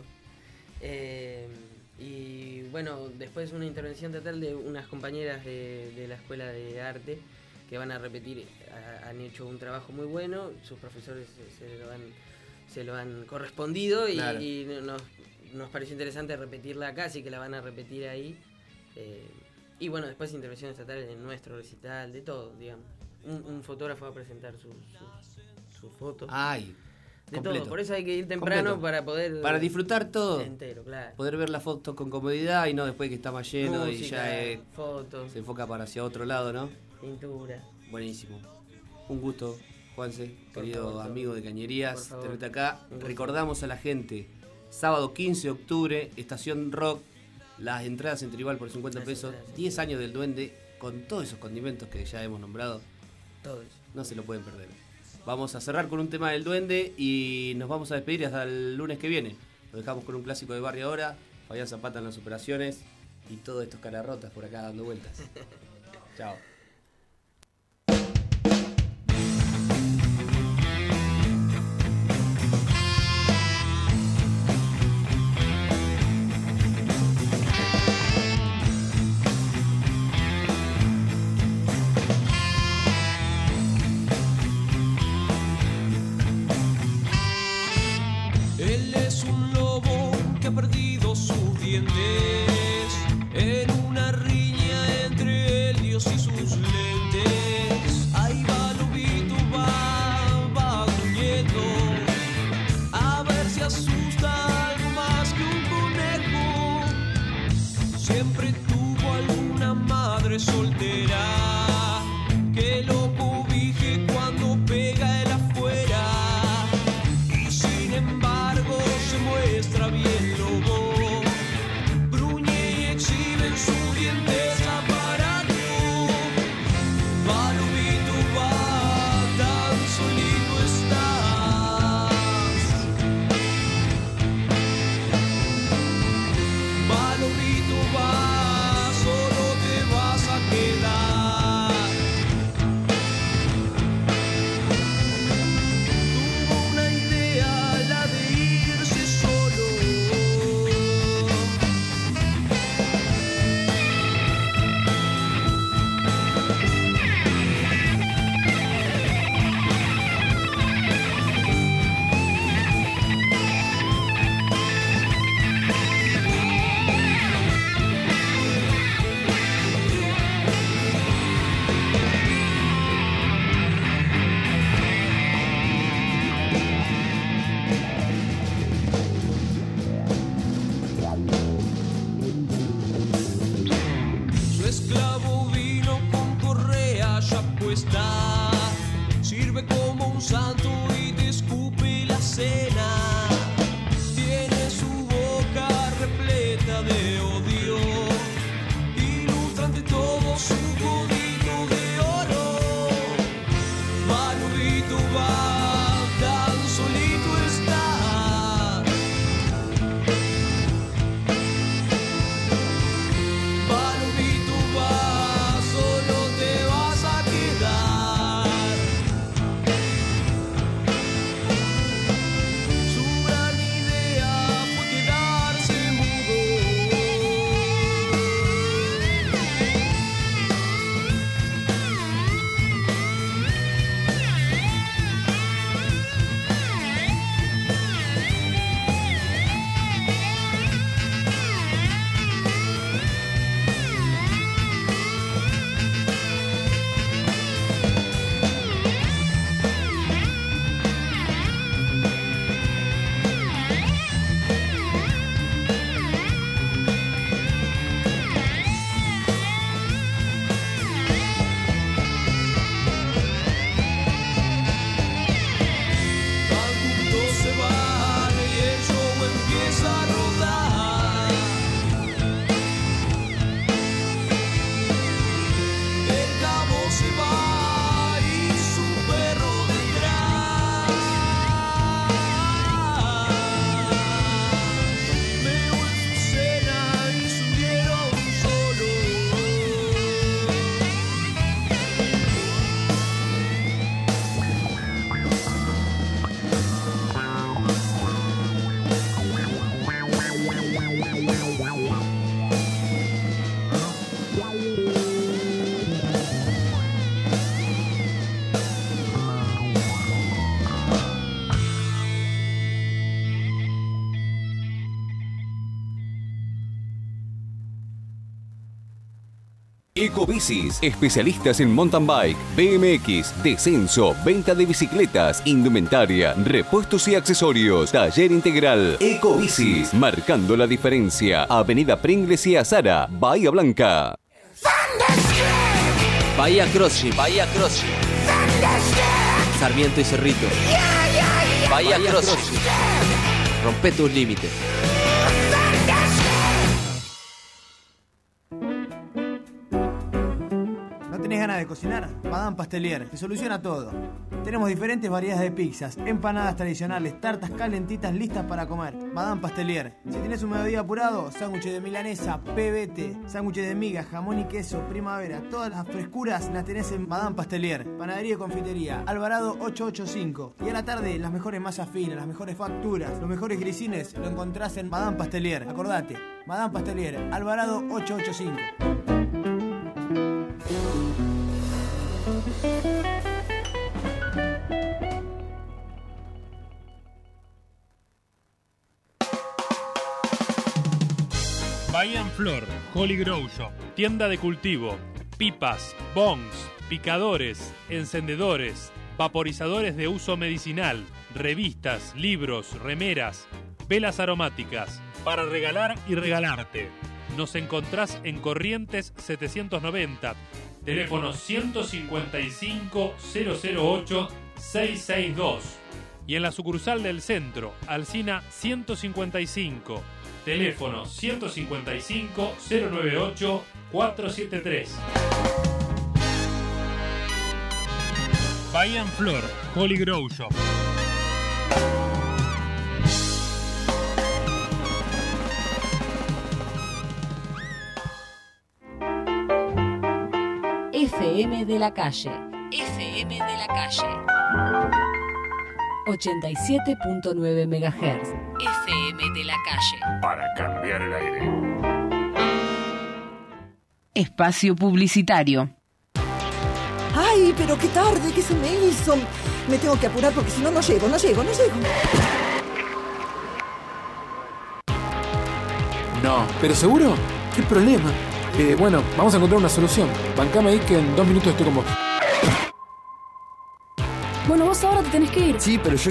S14: Y bueno, después una intervención teatral de unas compañeras de la Escuela de Arte que van a repetir, han hecho un trabajo muy bueno, sus profesores se lo han correspondido, claro. y nos pareció interesante repetirla acá, así que la van a repetir ahí. Y bueno, después intervenciones estatales en nuestro recital, de todo, digamos. Un fotógrafo va a presentar su foto.
S1: ¡Ay!
S14: De
S1: completo.
S14: todo, por eso hay que ir temprano para poder...
S1: Para disfrutar todo.
S14: Entero, claro.
S1: Poder ver la foto con comodidad y no después que está más lleno.
S14: Música,
S1: y ya
S14: fotos.
S1: Se enfoca para hacia otro lado, ¿no?
S14: Pintura.
S1: Buenísimo. Un gusto, Juanse, querido amigo de Cañerías, tenerte acá. Recordamos a la gente, sábado 15 de octubre, Estación Rock, las entradas en Tribal por 50 pesos, 10 años del Duende, con todos esos condimentos que ya hemos nombrado.
S14: Todos.
S1: No se lo pueden perder. Vamos a cerrar con un tema del Duende y nos vamos a despedir hasta el lunes que viene. Lo dejamos con un clásico de Barrio ahora, Fabián Zapata en las operaciones y todos estos cararrotas por acá dando vueltas. Chao.
S8: Él es un lobo que ha perdido sus dientes en una riña entre el Dios y sus Su esclavo vino con correa ya puesta, sirve como un santo y te escupe la cena. Tiene su boca repleta de odio, ilustra ante todo su codito de oro. Manubito va, tan solito está. Manubito va, solo te vas a quedar. Su gran idea fue quedarse mudo. Juntos se van y el show empieza a rodar. El cabo se va y su perro detrás. Veo en su cena y se hundieron solo.
S6: Ecobicis, especialistas en mountain bike, BMX, descenso, venta de bicicletas, indumentaria, repuestos y accesorios. Taller integral. Ecobicis, marcando la diferencia. Avenida Pringles y Azara, Bahía Blanca.
S7: Bahía Crossing, Bahía Crossing. Sarmiento y Cerrito. Bahía Crossing. Rompe tus límites.
S5: ¿No tenés ganas de cocinar? Madame Pastelier te soluciona todo. Tenemos diferentes variedades de pizzas, empanadas tradicionales, tartas calentitas listas para comer. Madame Pastelier. Si tenés un mediodía apurado, sándwiches de milanesa, pebete, sándwiches de miga, jamón y queso, primavera. Todas las frescuras las tenés en Madame Pastelier. Panadería y confitería, Alvarado 885. Y a la tarde, las mejores masas finas, las mejores facturas, los mejores grisines lo encontrás en Madame Pastelier. Acordate, Madame Pastelier, Alvarado 885.
S4: Bahía Flor, Holy Grow Shop, tienda de cultivo, pipas, bongs, picadores, encendedores, vaporizadores de uso medicinal, revistas, libros, remeras, velas aromáticas, para regalar y regalarte. Nos encontrás en Corrientes 790, teléfono 155 008 662. Y en la sucursal del centro, Alsina 155, teléfono 155 098 473. Bahía Flor, Holy Grow Shop.
S9: FM de la calle. FM de la calle. 87.9 MHz. FM de la calle.
S10: Para cambiar el aire.
S11: Espacio publicitario.
S15: ¡Ay, pero qué tarde! ¿Qué se me hizo? Me tengo que apurar porque si no, no llego.
S16: No, ¿pero seguro? ¿Qué problema? Bueno, vamos a encontrar una solución. Bancame ahí que en 2 minutos estoy con vos.
S17: Bueno, vos ahora te tenés que ir.
S26: Sí, pero yo